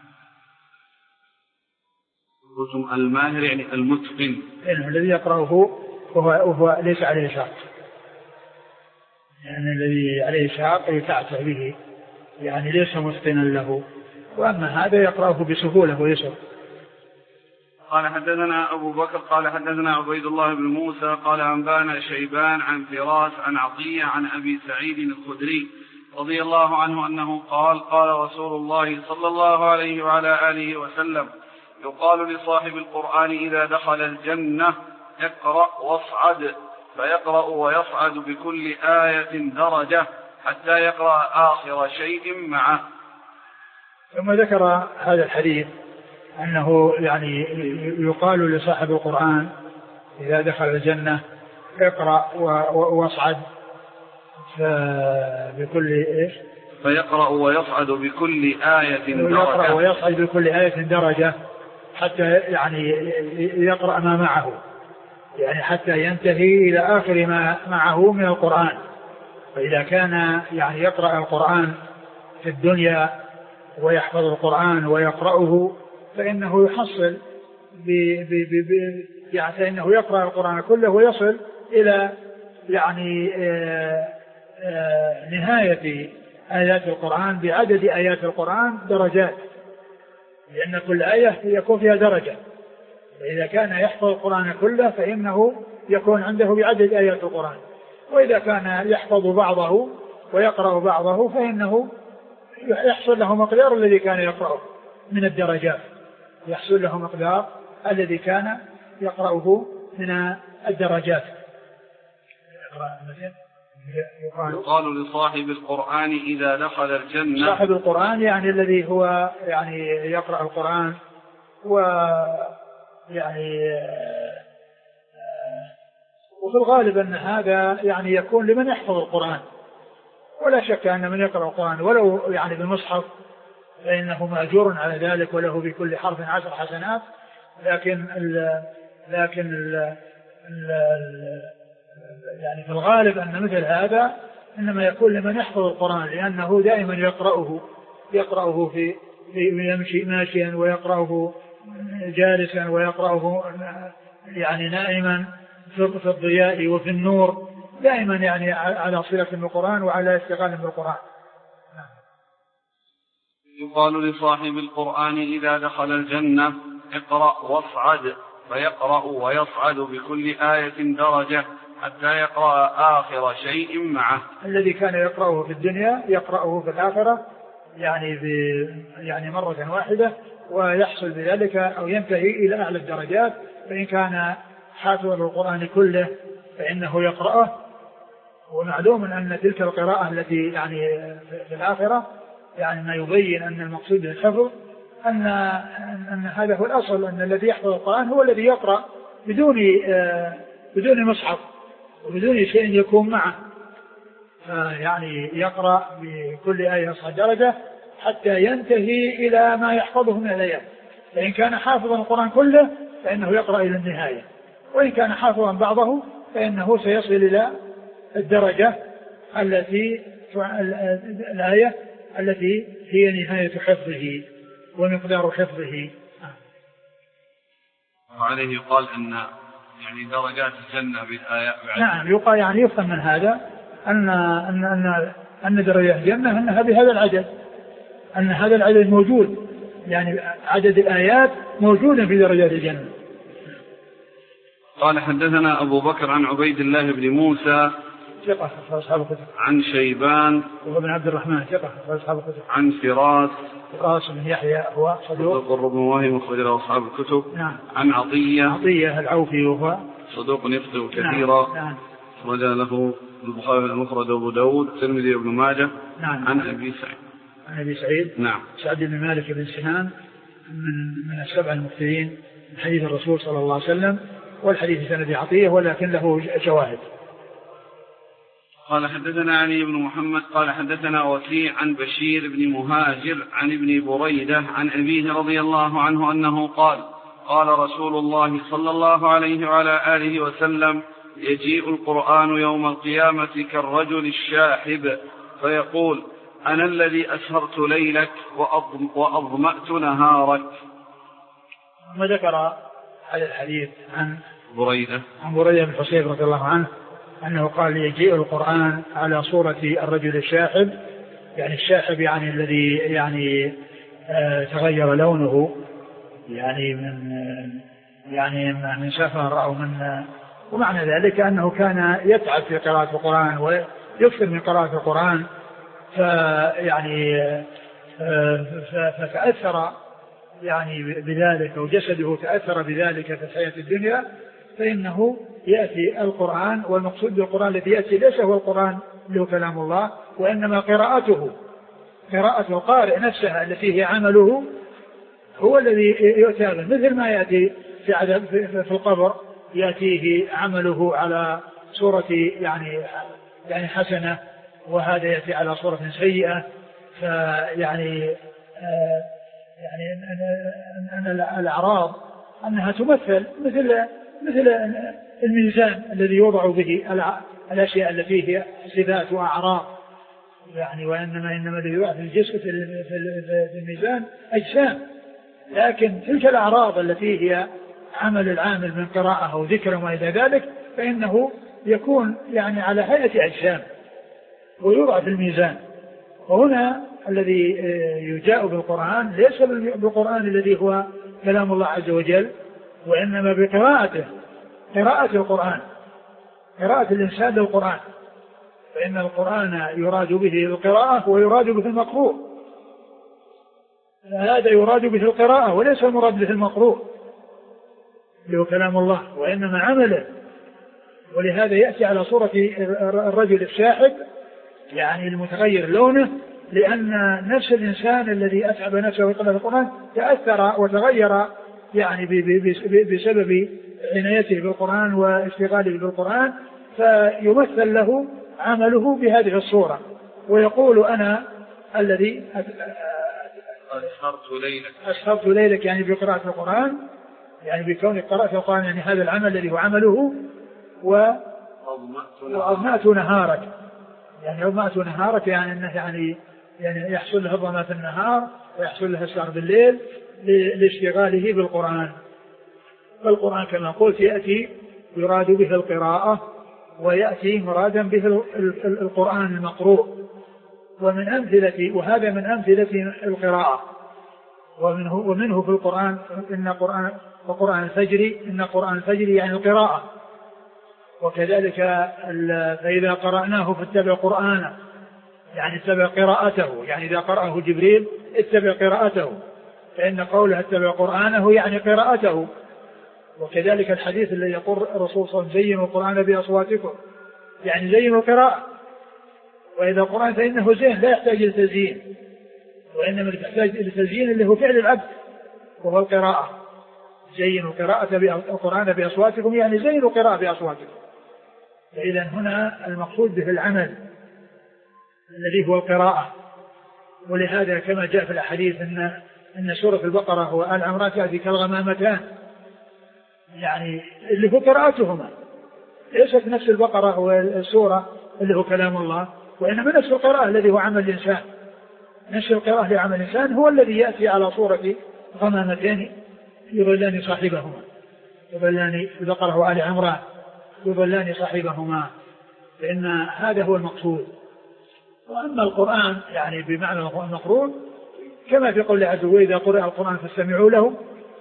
S1: قلتم الماهر يعني المتقن،
S2: يعني الذي يقرأه وهو ليس عليه شاق، يعني الذي عليه شاق يتعتع به، يعني ليس متقنا له. وأما هذا يقرأه بسهولة ويسر.
S1: قال حدثنا أبو بكر قال حدثنا عبيد الله بن موسى قال أنبانا شيبان عن فراس عن عطية عن أبي سعيد الخدري رضي الله عنه أنه قال قال رسول الله صلى الله عليه وعلى آله وسلم يقال لصاحب القرآن إذا دخل الجنة اقرأ واصعد فيقرأ ويصعد بكل آية درجة حتى يقرأ آخر شيء معه.
S2: ثم ذكر هذا الحديث أنه يعني يقال لصاحب القرآن إذا دخل الجنة اقرأ واصعد بكل
S1: فيقرأ ويصعد بكل آية درجة.
S2: يقرأ ويصعد بكل آية درجة حتى يعني يقرأ ما معه، يعني حتى ينتهي إلى آخر ما معه من القرآن. فإذا كان يعني يقرأ القرآن في الدنيا ويحفظ القرآن ويقرأه فإنه يحصل يعني فإنه يقرأ القرآن كله ويصل إلى يعني نهاية آيات القرآن بعدد آيات القرآن درجات، لأن كل آية يكون فيها درجة. فإذا كان يحفظ القرآن كله فإنه يكون عنده بعدد آيات القرآن، وإذا كان يحفظ بعضه ويقرأ بعضه فإنه يحصل له مقدار الذي كان يقرأه من الدرجات، يحصل له مقدار الذي كان يقرأه من الدرجات.
S1: يقال لصاحب القرآن إذا دخل الجنة،
S2: صاحب القرآن يعني الذي هو يعني يقرأ القرآن ويعني وفي الغالب أن هذا يعني يكون لمن يحفظ القرآن، ولا شك أن من يقرأ القرآن ولو يعني بالمصحف فإنه مأجور على ذلك وله بكل حرف 10 حسنات، لكن يعني في الغالب أن مثل هذا إنما يكون لمن يحفظ القرآن، لأنه دائما يقرأه في يمشي ماشيا، ويقرأه جالسا، ويقرأه يعني نائما في الضياء وفي النور، دائما يعني على صلة بالقرآن وعلى استغلال بالقرآن.
S1: يقال لصاحب القرآن إذا دخل الجنة اقرأ واصعد فيقرأ ويصعد بكل آية درجة حتى يقرأ آخر شيء معه.
S2: الذي كان يقرأه في الدنيا يقرأه في الآخرة يعني مرة واحدة، ويحصل بذلك أو ينتهي إلى أعلى الدرجات. فإن كان حافظا للقرآن كله فإنه يقرأه، ومعلوم أن تلك القراءة التي يعني في الآخرة يعني ما يبين أن المقصود بالحفظ أن هذا هو الأصل، أن الذي يحفظ القرآن هو الذي يقرأ بدون مصحف وبدون شيء يكون معه، يعني يقرأ بكل آية نصف درجة حتى ينتهي إلى ما يحفظه من الآيات. فإن كان حافظا القرآن كله فإنه يقرأ إلى النهاية، وإن كان حافظا بعضه فإنه سيصل إلى الدرجة الآية التي هي نهاية حفظه ومقدار حفظه.
S1: وعليه يقال أن يعني درجات الجنة بالآيات.
S2: نعم، يقال يعني يفهم من هذا أن درجات الجنة أنها بهذا العدد، أن هذا العدد موجود، يعني عدد الآيات موجود في درجات الجنة.
S1: قال حدثنا أبو بكر عن عبيد الله بن موسى
S2: ثقة أصحاب الكتب،
S1: عن شيبان
S2: وابن عبد الرحمن ثقة أصحاب الكتب،
S1: عن فراس
S2: بن يحيى هو صدوق
S1: ربما وهم أخرجه أصحاب الكتب.
S2: نعم.
S1: عن عطية
S2: العوفي وهو
S1: صدوق يخطئ كثيرا.
S2: نعم.
S1: رجع له البخاري المفرد وأبو داود الترمذي وابن ماجه.
S2: نعم.
S1: عن أبي سعيد
S2: نعم سعد بن مالك بن سنان من السبع المكثرين من حديث الرسول صلى الله عليه وسلم، والحديث سند عطية ولكن له شواهد.
S1: قال حدثنا علي بن محمد قال حدثنا وكيع عن بشير بن مهاجر عن ابن بريدة عن أبيه رضي الله عنه أنه قال قال رسول الله صلى الله عليه وعلى آله وسلم يجيء القرآن يوم القيامة كالرجل الشاحب فيقول أنا الذي أسهرت ليلك وأظمأت نهارك.
S2: ما ذكر هذا الحديث عن
S1: بريدة
S2: بن حصيب رضي الله عنه أنه قال يجيء القرآن على صورة الرجل الشاحب، يعني الشاحب يعني الذي يعني تغير لونه يعني من سفر أو ومعنى ذلك أنه كان يتعب في قراءة القرآن ويكثر من قراءة القرآن، فتأثر يعني بذلك وجسده تأثر بذلك في الحياة الدنيا، فإنه يأتي القرآن، والمقصود بالقرآن الذي يأتي ليس هو القرآن له كلام الله، وإنما قراءة القارئ نفسها التي هي عمله هو الذي يؤتى به، مثل ما يأتي في القبر يأتيه عمله على صورة يعني حسنة، وهذا يأتي على صورة سيئة. فيعني أن الأعراض أنها تمثل مثل الميزان الذي يوضع به الأشياء التي هي صفات وأعراض، يعني وإنما الذي يوضع في الجسم في الميزان أجسام، لكن تلك الأعراض التي هي عمل العامل من قراءة أو ذكر وما إلى ذلك فإنه يكون يعني على هيئة أجسام ويوضع في الميزان. وهنا الذي يجاء بالقرآن ليس بالقرآن الذي هو كلام الله عز وجل، وإنما بقراءته، قراءة القرآن، قراءة الإنسان للقرآن، فإن القرآن يراد به القراءة ويراد به المقروء، هذا يراد به القراءة وليس المراد به المقروء اللي هو كلام الله، وإنما عمله. ولهذا يأتي على صورة الرجل الشاحب يعني المتغير لونه، لأن نفس الإنسان الذي أتعب نفسه وقرأ القرآن تأثر وتغير يعني بسبب عنايته بالقرآن واشتغاله بالقرآن، فيمثل له عمله بهذه الصورة، ويقول أنا الذي أسهرت ليلك يعني بقراءة القرآن، يعني بكون قراءة القرآن يعني هذا العمل الذي هو عمله، وأظمأت نهارك، يعني أظمأت نهارك يعني أنه يعني يحصل له الظما في النهار ويحصل له السهر بالليل لاشتغاله بالقرآن. فالقرآن كما قلت يأتي يراد به القراءة، ويأتي مرادا به القرآن المقروء. وهذا من أمثلة القراءة. ومنه في القرآن وقرآن الفجر، إن قرآن الفجر يعني القراءة. وكذلك فإذا قرأناه فاتبع قرآنه، يعني اتبع قراءته، يعني إذا قرأه جبريل اتبع قراءته، فإن قوله اتبع قرآنه يعني قراءته. وكذلك الحديث الذي يقول الرسول صلى الله عليه وسلم زينوا القرآن بأصواتكم، يعني زينوا القراءة. وإذا القرآن فإنه زين لا يحتاج لتزيين، وإنما يحتاج لتزيين اللي هو فعل العبد وهو القراءة. زينوا القرآن بأصواتكم يعني زينوا القراءة بأصواتكم. فإذا هنا المقصود به العمل الذي هو القراءة. ولهذا كما جاء في الحديث أن سورة البقرة وآل عمران تأتي كالغمامتان، يعني اللي هو قراءتهما ليست نفس البقرة والسورة اللي هو كلام الله، وإنما نفس القراءة الذي هو عمل الإنسان. نفس القراءة لعمل الإنسان هو الذي يأتي على صورة غمامتين يظلان صاحبهما، يظلان البقرة وآل عمران يظلان صاحبهما، فإن هذا هو المقصود. وأما القرآن يعني بمعنى المقروء كما في قول عز وجل إذا قرأ القرآن فاستمعوا له،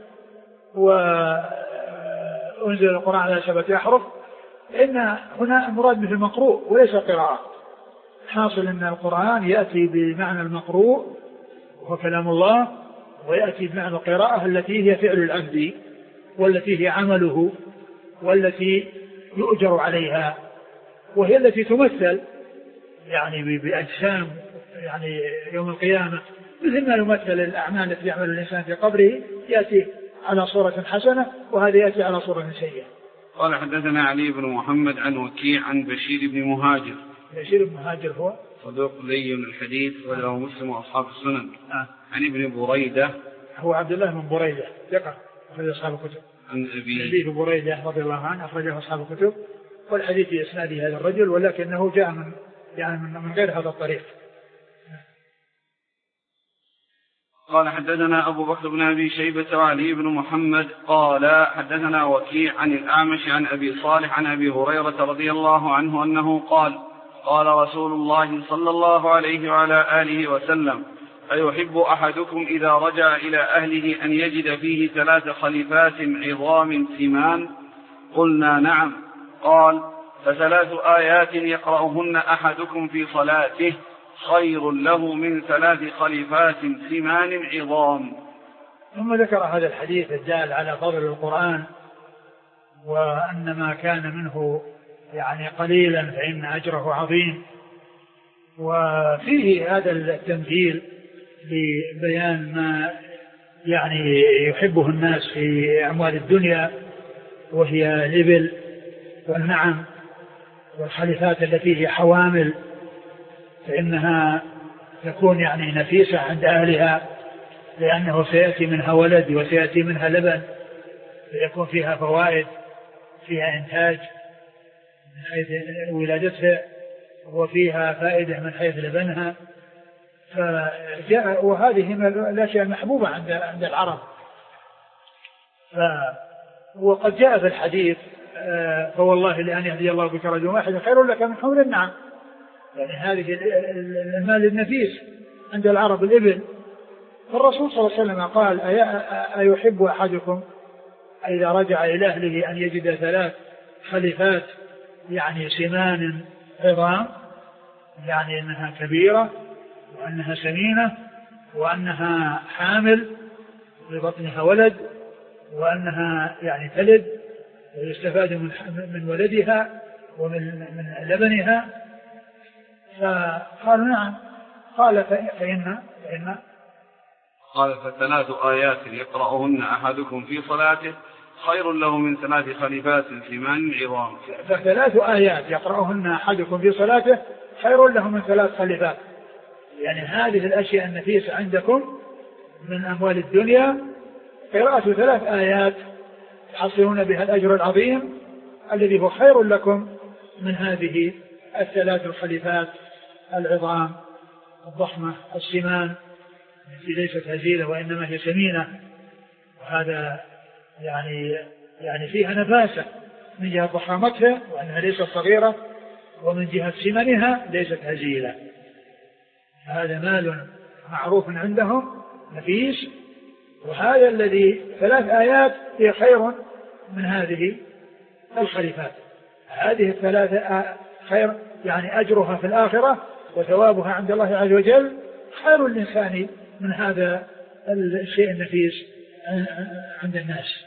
S2: وأنزل القرآن على 7 أحرف، إن هنا المراد به المقروء وليس القراءة. حاصل أن القرآن يأتي بمعنى المقروء وهو كلام الله، ويأتي بمعنى القراءة التي هي فعل العبد والتي هي عمله والتي يؤجر عليها، وهي التي تمثل يعني بأجسام يعني يوم القيامة، مثل ما يمثل الأعمال التي يعمل الإنسان في قبره يأتي على صورة حسنة، وهذا يأتي على صورة سيئة.
S1: قال حدثنا علي بن محمد عن وكيع عن بشير بن مهاجر.
S2: بشير بن مهاجر هو
S1: صدوق لين الحديث وله مسلم وأصحاب السنن. عن ابن بريدة
S2: هو عبد الله بن بريدة ثقة أخرج أصحاب الكتب.
S1: عن أبي
S2: بريدة رضي الله عنه أخرجه أصحاب الكتب، والحديث في إسناد هذا الرجل ولكنه جاء من غير هذا الطريق.
S1: قال حدثنا أبو بكر بن أبي شيبة وعلي بن محمد قال حدثنا وكيع عن الأعمش عن أبي صالح عن أبي هريرة رضي الله عنه أنه قال قال رسول الله صلى الله عليه وعلى آله وسلم أيحب أحدكم إذا رجع إلى أهله أن يجد فيه 3 خليفات عظام سمان؟ قلنا نعم. قال: ف3 آيات يقرأهن أحدكم في صلاته خير له من 3 خليفات سمان عظام.
S2: ثم ذكر هذا الحديث الدال على فضل القرآن، وأن ما كان منه يعني قليلا فإن أجره عظيم. وفيه هذا التمثيل لبيان ما يعني يحبه الناس في أموال الدنيا، وهي الإبل والنعم والخليفات التي هي حوامل، فإنها تكون يعني نفيسة عند أهلها، لأنه سيأتي منها ولد وسيأتي منها لبن، فيكون فيها فوائد، فيها إنتاج من حيث ولادتها، وفيها فائدة من حيث لبنها. وهذه من الأشياء المحبوبة عند العرب. وقد جاء في الحديث: فوالله لأن يهدي الله بك رجلا واحدا خير لك من حمر النعم. يعني هذه المال النفيس عند العرب الإبل. فالرسول صلى الله عليه وسلم قال: أيحب أحدكم إذا رجع إلى أهله أن يجد 3 خليفات يعني سمان عظام، يعني أنها كبيرة وأنها سمينة وأنها حامل ببطنها ولد، وأنها يعني تلد ويستفاد من ولدها ومن لبنها. فقالوا نعم. قال: فإن
S1: قال: ف3 آيات يقرأهن أحدكم في صلاته خير له من 3 خليفات سمان عظام.
S2: ف3 آيات يقرأهن أحدكم في صلاته خير له من 3 خليفات. يعني هذه الأشياء النفيسة عندكم من أموال الدنيا، قراءة 3 آيات تحصلون بها الأجر العظيم الذي هو خير لكم من هذه 3 الخليفات العظام الضخمة السمان التي ليست هزيلة وإنما هي سمينة. وهذا يعني فيها نفاسة من جهة ضخامتها وأنها ليست صغيرة، ومن جهة سمنها ليست هزيلة. هذا مال معروف عندهم نفيس، وهذا الذي 3 آيات هي خير من هذه الخليفات. هذه 3 خير، يعني أجرها في الآخرة وثوابها عند الله عز وجل خير الإنسان من هذا الشيء النفيس عند الناس.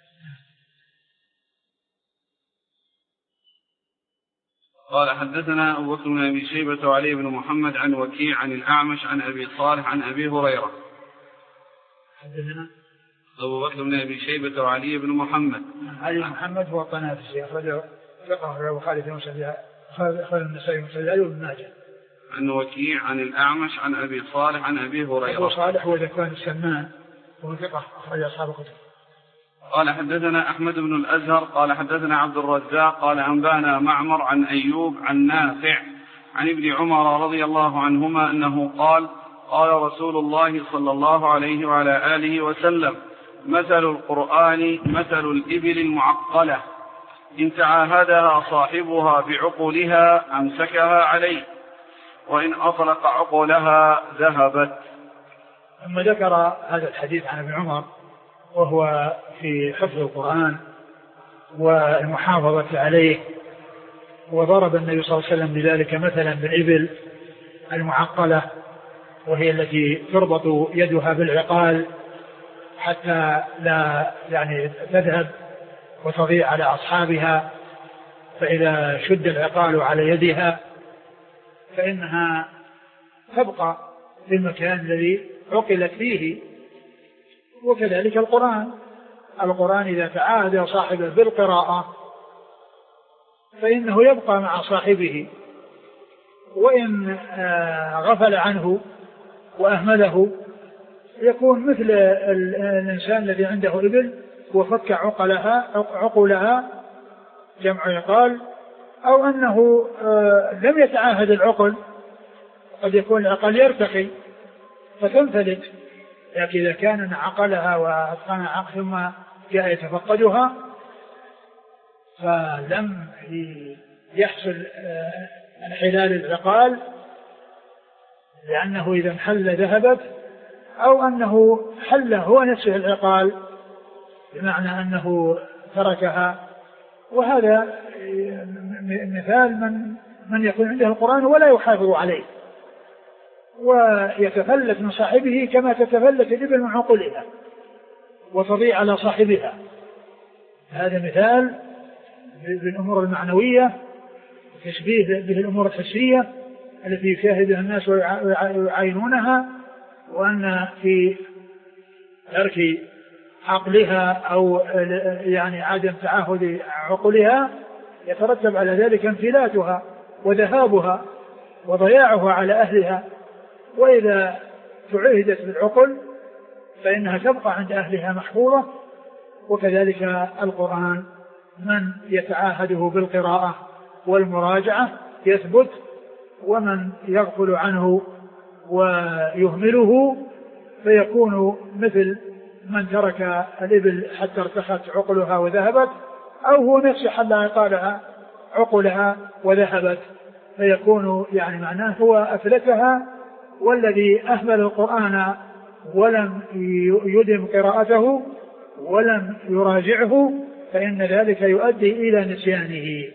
S1: قال: حدثنا أبو بكر بن أبي شيبة وعلي بن محمد عن وكيع عن الأعمش عن أبي صالح عن أبي هريرة.
S2: حدثنا
S1: أبو بكر بن أبي شيبة وعلي بن محمد.
S2: علي بن محمد هو الطنافسي، أخرجه فقه خالد النسائي وابن ماجه.
S1: عن وكيع عن الأعمش عن أبي صالح عن أبي هريرة.
S2: أبو صالح هو ذكوان السمان وهو ثقة أخرج أصحاب الكتب.
S1: قال: حدثنا أحمد بن الأزهر قال حدثنا عبد الرزاق قال أنبانا معمر عن أيوب عن نافع عن ابن عمر رضي الله عنهما أنه قال: قال رسول الله صلى الله عليه وعلى آله وسلم: مثل القرآن مثل الإبل المعقلة إن تعاهدها صاحبها بعقولها أمسكها عليه، وإن أطلق عقولها ذهبت.
S2: ثم ذكر هذا الحديث عن ابن عمر وهو في حفظ القرآن والمحافظة عليه، وضرب النبي صلى الله عليه وسلم بذلك مثلا بالإبل المعقلة، وهي التي تربط يدها بالعقال حتى لا يعني تذهب وتضيع على أصحابها، فإذا شد العقال على يدها فإنها تبقى في المكان الذي عقلت فيه. وكذلك القرآن إذا تعاهد صاحبه بالقراءة فإنه يبقى مع صاحبه، وإن غفل عنه وأهمله يكون مثل الإنسان الذي عنده إبل وفك عقلها جمع عقال، أو أنه لم يتعاهد العقل، قد يكون العقل يرتقي فتنفلت، لكن إذا كان عقلها وأتقن عقل ثم جاء يتفقدها فلم يحصل انحلال العقال لأنه إذا انحل ذهبت، أو أنه حل هو نفسه العقال بمعنى أنه تركها. وهذا مثال من يكون عنده القرآن ولا يحافظ عليه ويتفلت من صاحبه كما تتفلت الإبل من عقولها وتضيع على صاحبها. هذا مثال بالأمور المعنوية، تشبيه به الأمور الحسية التي يشاهدها الناس ويعاينونها، وأن في ترك عقلها أو يعني عدم تعهد عقلها يترتب على ذلك انفلاتها وذهابها وضياعها على أهلها. وإذا تعهدت بالعقل فإنها تبقى عند أهلها محفوظة. وكذلك القرآن من يتعاهده بالقراءة والمراجعة يثبت، ومن يغفل عنه ويهمله فيكون مثل من ترك الإبل حتى ارتخت عقلها وذهبت، أو هو نفسه حل عقلها وذهبت، فيكون يعني معناه هو أفلتها. والذي أهمل القرآن ولم يدم قراءته ولم يراجعه فإن ذلك يؤدي إلى نسيانه.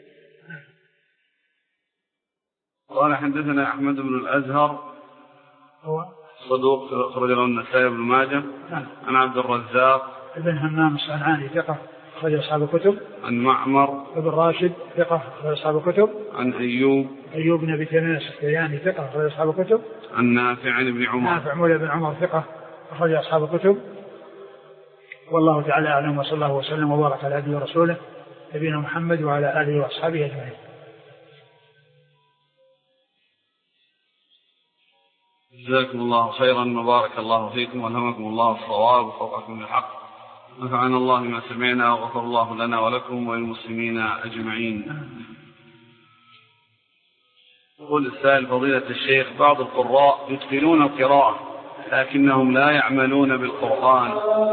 S1: قال حدثنا أحمد بن الأزهر
S2: هو
S1: صدوق أخرج له النسائي بن ماجه. عن عبد الرزاق
S2: ابن همام الصنعاني ثقة أخرج أصحاب الكتب.
S1: عن معمر
S2: ابن راشد ثقة أخرج أصحاب الكتب.
S1: عن أيوب
S2: بن أبي تميم السختياني ثقة أخرج أصحاب الكتب.
S1: عن نافع بن عمر.
S2: نافع مولى بن عمر ثقة أخرج أصحاب الكتب. والله تعالى أعلم، وصلى الله وسلم وبارك على عبده ورسوله نبينا محمد وعلى آله وأصحابه أجمعين.
S1: جزاكم الله خيرا وبارك الله فيكم والهمكم الله الصواب وفوقكم الحق، نفعنا الله ما سمعنا وغفر الله لنا ولكم وللمسلمين أجمعين. يقول السائل فضيلة الشيخ: بعض القراء يتقنون القراءة لكنهم لا يعملون بالقرآن.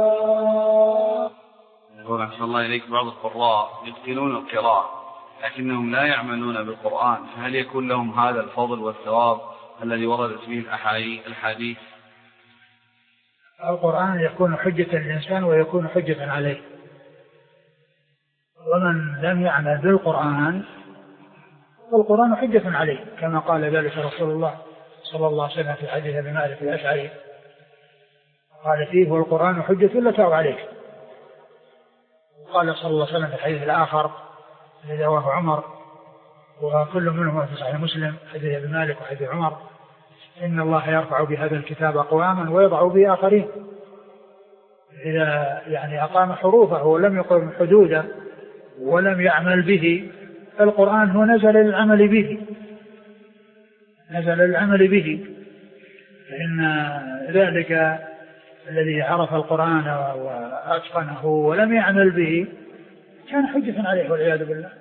S1: يقول أحسن الله إليك: بعض القراء يتقنون القراءة لكنهم لا يعملون بالقرآن، فهل يكون لهم هذا الفضل والثواب الذي وردت به الحديث؟
S2: القرآن يكون حجة للإنسان ويكون حجة عليه، ومن لم يعمل بالقرآن فالقرآن حجة عليه، كما قال ذلك رسول الله صلى الله عليه وسلم في حديث أبي مالك الأشعري قال فيه: والقرآن حجة لك وعليك. وقال صلى الله عليه وسلم في الحديث الآخر الذي رواه عمر وكل منهم في صحيح مسلم، حديث أبي مالك وحديث عمر: إن الله يرفع بهذا الكتاب أقواما ويضع به آخرين. إذا يعني أقام حروفه ولم يقم حدوده ولم يعمل به، القرآن هو نزل للعمل به، فإن ذلك الذي عرف القرآن وأتقنه ولم يعمل به كان حجة عليه والعياذ بالله.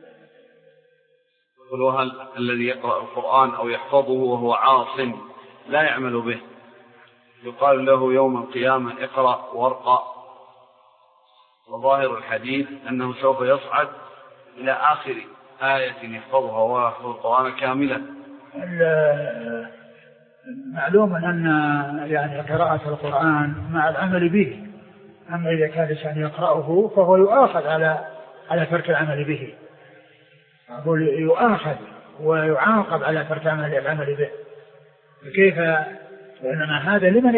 S1: وهل الذي يقرأ القرآن أو يحفظه وهو عاص لا يعمل به يقال له يوم القيامة اقرأ وارقى؟ وظاهر الحديث أنه سوف يصعد إلى آخر آية يحفظها ويحفظ القرآن كاملا.
S2: معلوم أن يعني قراءة القرآن مع العمل به، أما إذا كان الإنسان يقرأه فهو يؤاخذ على ترك العمل به، أقول يؤاخذ ويعاقب على ترك العمل به. كيف؟ وإنما هذا لمن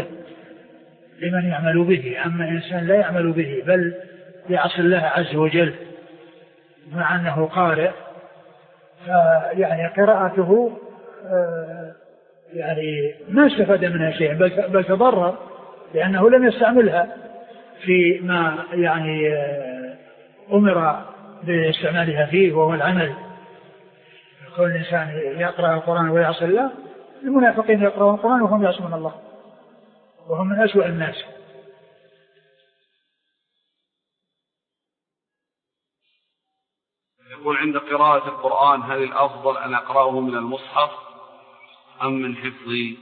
S2: يعمل به، أما إنسان لا يعمل به بل يعصي الله عز وجل مع أنه قارئ، فيعني قراءته يعني ما استفاد منها شيء بل تضرر لأنه لم يستعملها في ما يعني أمر باستعمالها فيه وهو العمل. كل إنسان يقرأ القرآن ويعصي الله، المنافقين يقرأون القرآن وهم يعصون الله وهم من أسوأ الناس.
S1: يقول: عند قراءة القرآن هل الأفضل أن أقرأه من المصحف أم من حفظي؟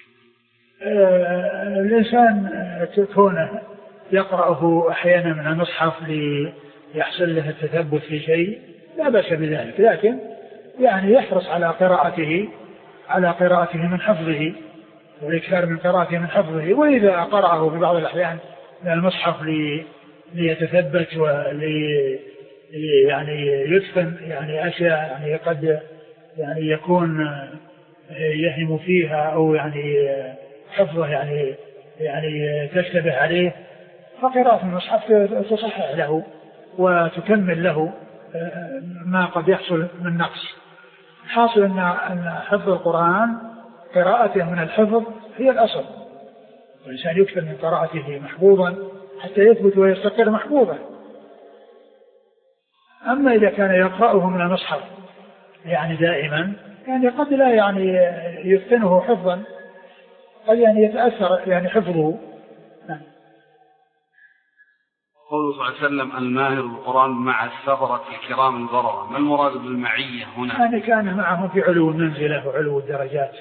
S2: الإنسان كونه يقرأه أحيانا من المصحف ليحصل له التثبت في شيء لا بأس بذلك، لكن يعني يحرص على قراءته على قراءته من حفظه والإكثار من قراءته من حفظه. وإذا قرأه في بعض الأحيان من المصحف ليتثبت يعني يتقن يعني أشياء يعني قد يعني يكون يهم فيها أو يعني حفظه يعني تشتبه عليه، فقراءة المصحف تصحح له وتكمل له ما قد يحصل من نقص. حاصل أن حفظ القرآن قراءته من الحفظ هي الأصل، والإنسان يكثر من قراءته محفوظا حتى يثبت ويستقر محفوظا. أما إذا كان يقرأه من المصحف يعني دائما يعني قد لا يعني يتقنه حفظا، قد يعني يتأثر يعني حفظه.
S1: قوله صلى الله عليه وسلم الماهر بالقرآن مع السفرة الكرام البررة، ما المراد بالمعية هنا؟
S2: يعني كان معهم في علو المنزلة وعلو الدرجات.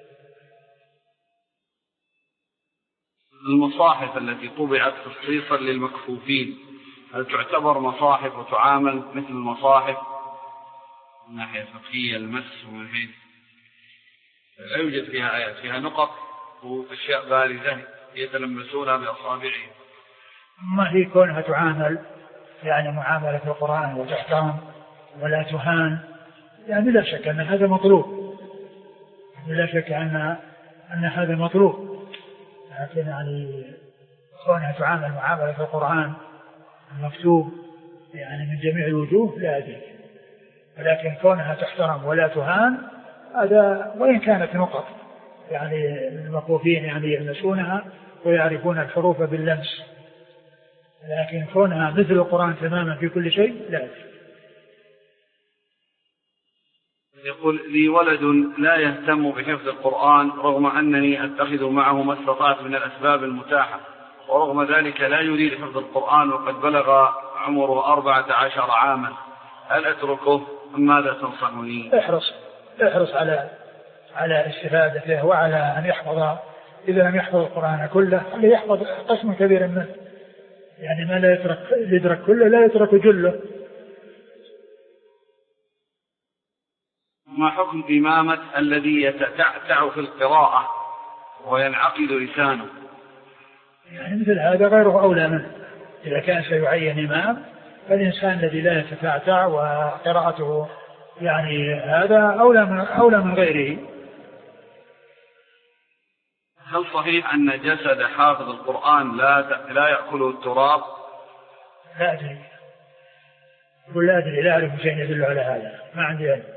S1: المصاحف التي طبعت خصيصا للمكفوفين هل تعتبر مصاحف وتعامل مثل المصاحف من ناحية فقهية المس ومن حيث لا يوجد فيها آيات، فيها نقط وأشياء بارزة يتلمسونها بأصابعهم؟
S2: ما هي كونها تعامل يعني معاملة القرآن وتحترم ولا تهان، يعني لا شك أن هذا مطلوب، لا شك أن هذا مطلوب، لكن يعني كونها تعامل معاملة القرآن المكتوب يعني من جميع الوجوه لا أدري، ولكن كونها تحترم ولا تهان هذا، وإن كانت نقط يعني المكفوفين يعني يلمسونها ويعرفون الحروف باللمس، لكن كونها مثل القرآن تماما في كل شيء لا أدري.
S1: يقول لي ولد لا يهتم بحفظ القرآن رغم أنني أتخذ معه ما استطعت من الأسباب المتاحة، ورغم ذلك لا يريد حفظ القرآن وقد بلغ عمره 14 عاما، هل أتركه أم ماذا تنصحني؟
S2: احرص على استفادته وعلى أن يحفظ، إذا لم يحفظ القرآن كله خليه يحفظ قسم كبير منه، يعني ما لا يدرك كله لا يترك جله.
S1: ما حكم إمامة الذي يتتعتع في القراءة وينعقد لسانه؟
S2: يعني مثل هذا غيره أولى منه. إذا كان سيعين إمام فالإنسان الذي لا يتتعتع وقراءته يعني هذا أولى من غيره.
S1: هل صحيح أن جسد حافظ القرآن لا يأكله التراب؟
S2: لا أدري، لا أعرف شيء يدل على هذا، ما عندي علم.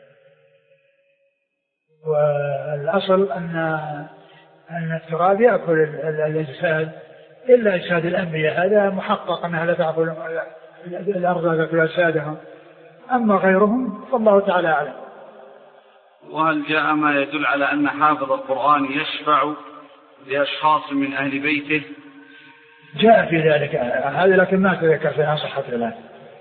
S2: والأصل أن التراب يأكل الأجساد إلا أجساد الأنبياء، هذا محقق أنها لا تأكل الأرض تأكل أجسادهم، أما غيرهم فالله تعالى أعلم.
S1: وهل جاء ما يدل على أن حافظ القرآن يشفع لأشخاص من أهل بيته؟
S2: جاء في ذلك هذا، لكن ما تذكر فيها صحة الآن.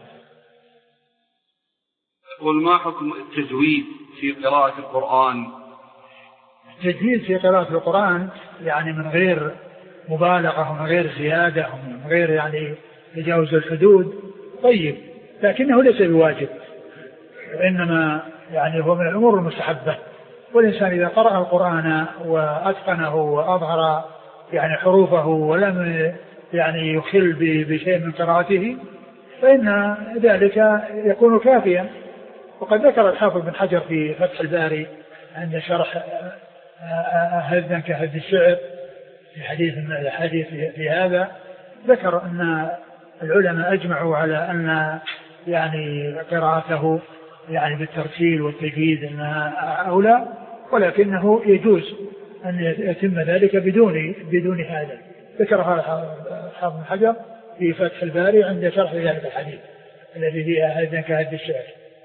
S1: قل ما حكم التجويد في قراءة القرآن؟
S2: التجويد في قراءة القرآن يعني من غير مبالغة ومن غير زيادة ومن غير يعني تجاوز الحدود طيب، لكنه ليس بواجب، وإنما يعني هو من الأمور المستحبة. والإنسان إذا قرأ القرآن وأتقنه وأظهر يعني حروفه ولم يعني يخل بشيء من قراءته فإن ذلك يكون كافيا. وقد ذكر الحافظ بن حجر في فتح الباري عند شرح هذا كهذ الشعر في حديث من الحديث في هذا، ذكر أن العلماء أجمعوا على أن يعني قراءته يعني بالترتيل والتجويد أنها أولى، ولكنه يجوز أن يتم ذلك بدون هذا. ذكرها الحافظ بن حجر في فتح الباري عند شرح ذلك الحديث الذي فيه هذا كهذ الشعر.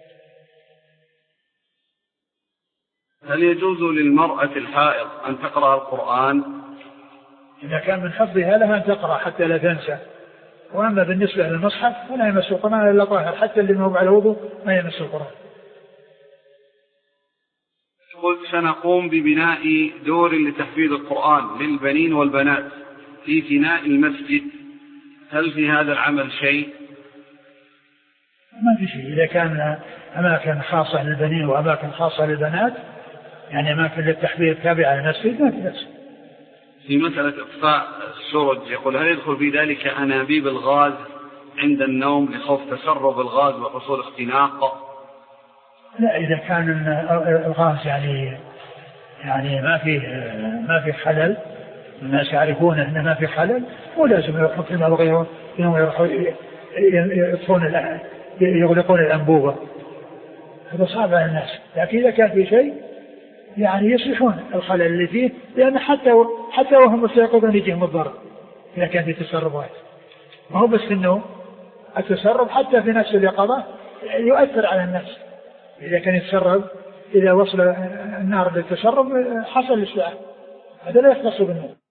S2: هل يجوز للمرأة الحائض أن تقرأ القرآن؟ إذا كان من حفظها لها أن تقرأ حتى لا تنسى. وأما بالنسبة للمصحف فلا يمس القرآن إلا طاهر، حتى اللي هو على الوضوء ما يمس القرآن.
S1: قلت سنقوم ببناء دور لتحفيظ القرآن للبنين والبنات في فناء المسجد، هل في هذا العمل شيء؟
S2: ما في شيء. إذا كان أماكن خاصة للبنين وأماكن خاصة للبنات يعني أماكن للتحذير تابعة على نفسه ما في نفسه.
S1: في مسألة إطفاء السرج يقول هل يدخل في ذلك أنابيب الغاز عند النوم لخوف تسرب الغاز وحصول اختناق؟
S2: لا، إذا كان الغاز يعني ما في خلل، الناس يعرفون أنه ما في خلل، ولازم يروحون فيما بغيهم يغلقون الأنبوبة، هذا صعب على الناس. لكن إذا كان في شيء يعني يصلحون الخلل اللي فيه، لأن حتى وهم يستيقظون يجيهم الضرر إذا كان في تسربات. ما هو بس إنه التسرب حتى في نفس اليقظة يؤثر على النفس، إذا كان يتسرب، إذا وصل النار للتسرب حصل الاشتعال، هذا لا يختص بالنوم.